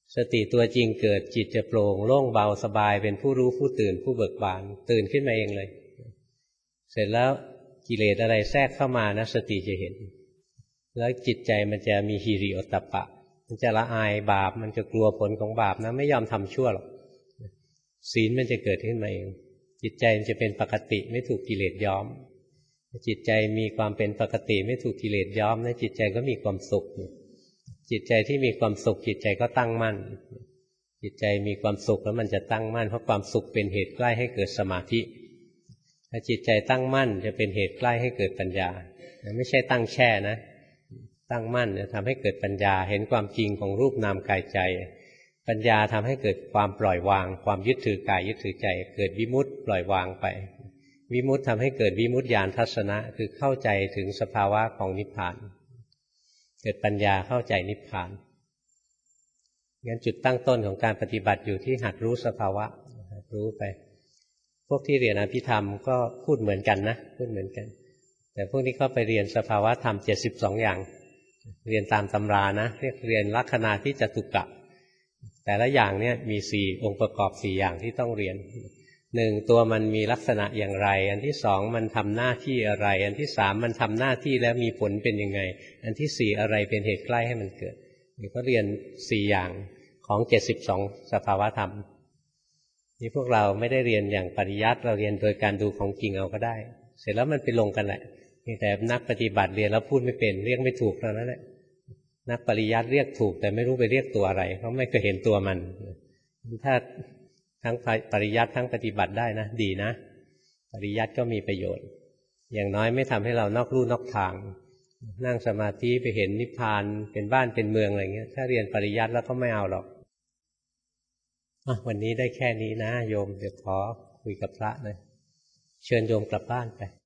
สติตัวจริงเกิดจิตจะโปร่งโล่งเบาสบายเป็นผู้รู้ผู้ตื่นผู้เบิกบานตื่นขึ้นมาเองเลยเสร็จแล้วกิเลสอะไรแทรกเข้ามานะสติจะเห็นแล้วจิตใจมันจะมีหิริโอตตัปปะมันจะละอายบาปมันจะกลัวผลของบาปนะไม่ยอมทำชั่วหรอกศีลมันจะเกิดขึ้นมาเองจิตใจมันจะเป็นปกติไม่ถูกกิเลสย้อมจิตใจมีความเป็นปกติไม่ถูกกิเลสย้อมนะจิตใจก็มีความสุขจิตใจที่มีความสุขจิตใจก็ตั้งมั่นจิตใจมีความสุขแล้วมันจะตั้งมั่นเพราะความสุขเป็นเหตุใกล้ให้เกิดสมาธิถ้าจิตใจตั้งมั่นจะเป็นเหตุใกล้ให้เกิดปัญญาไม่ใช่ตั้งแช่นะตั้งมั่นจะทำให้เกิดปัญญาเห็นความจริงของรูปนามกายใจปัญญาทำให้เกิดความปล่อยวางความยึดถือกายยึดถือใจเกิดวิมุตติปล่อยวางไปวิมุตติทำให้เกิดวิมุตติญาณทัศนะคือเข้าใจถึงสภาวะของนิพพานเกิดปัญญาเข้าใจนิพพานงั้นจุดตั้งต้นของการปฏิบัติอยู่ที่หัดรู้สภาวะรู้ไปพวกที่เรียนอภิธรรมก็พูดเหมือนกันนะพูดเหมือนกันแต่พวกนี้ก็ไปเรียนสภาวะธรรมเจ็ดสิบสองอย่างเรียนตามตำรานะเรียกเรียนลักขณาที่จตุกะแต่ละอย่างเนี่ยมีสี่องค์ประกอบสี่อย่างที่ต้องเรียนหนึ่งตัวมันมีลักษณะอย่างไรอันที่สองมันทำหน้าที่อะไรอันที่สามมันทำหน้าที่แล้วมีผลเป็นยังไงอันที่สี่อะไรเป็นเหตุใกล้ให้มันเกิดนี่ก็เรียนสี่อย่างของเจ็ดสิบสองสภาวะธรรมนี่พวกเราไม่ได้เรียนอย่างปริยัติเราเรียนโดยการดูของจริงเอาก็ได้เสร็จแล้วมันไปลงกันแหละแต่นักปฏิบัติเรียนแล้วพูดไม่เป็นเรียกไม่ถูกเท่านั้นแหละนักปริยัติเรียกถูกแต่ไม่รู้ไปเรียกตัวอะไรเพราะไม่เคยเห็นตัวมันถ้าทั้งปริยัติทั้งปฏิบัติได้นะดีนะปริยัติก็มีประโยชน์อย่างน้อยไม่ทำให้เรานอกลู่นอกทางนั่งสมาธิไปเห็นนิพพานเป็นบ้านเป็นเมืองอะไรเงี้ยถ้าเรียนปริยัติแล้วก็ไม่เอาหรอกวันนี้ได้แค่นี้นะโยมเดี๋ยวขอคุยกับพระเลยเชิญโยมกลับบ้านไป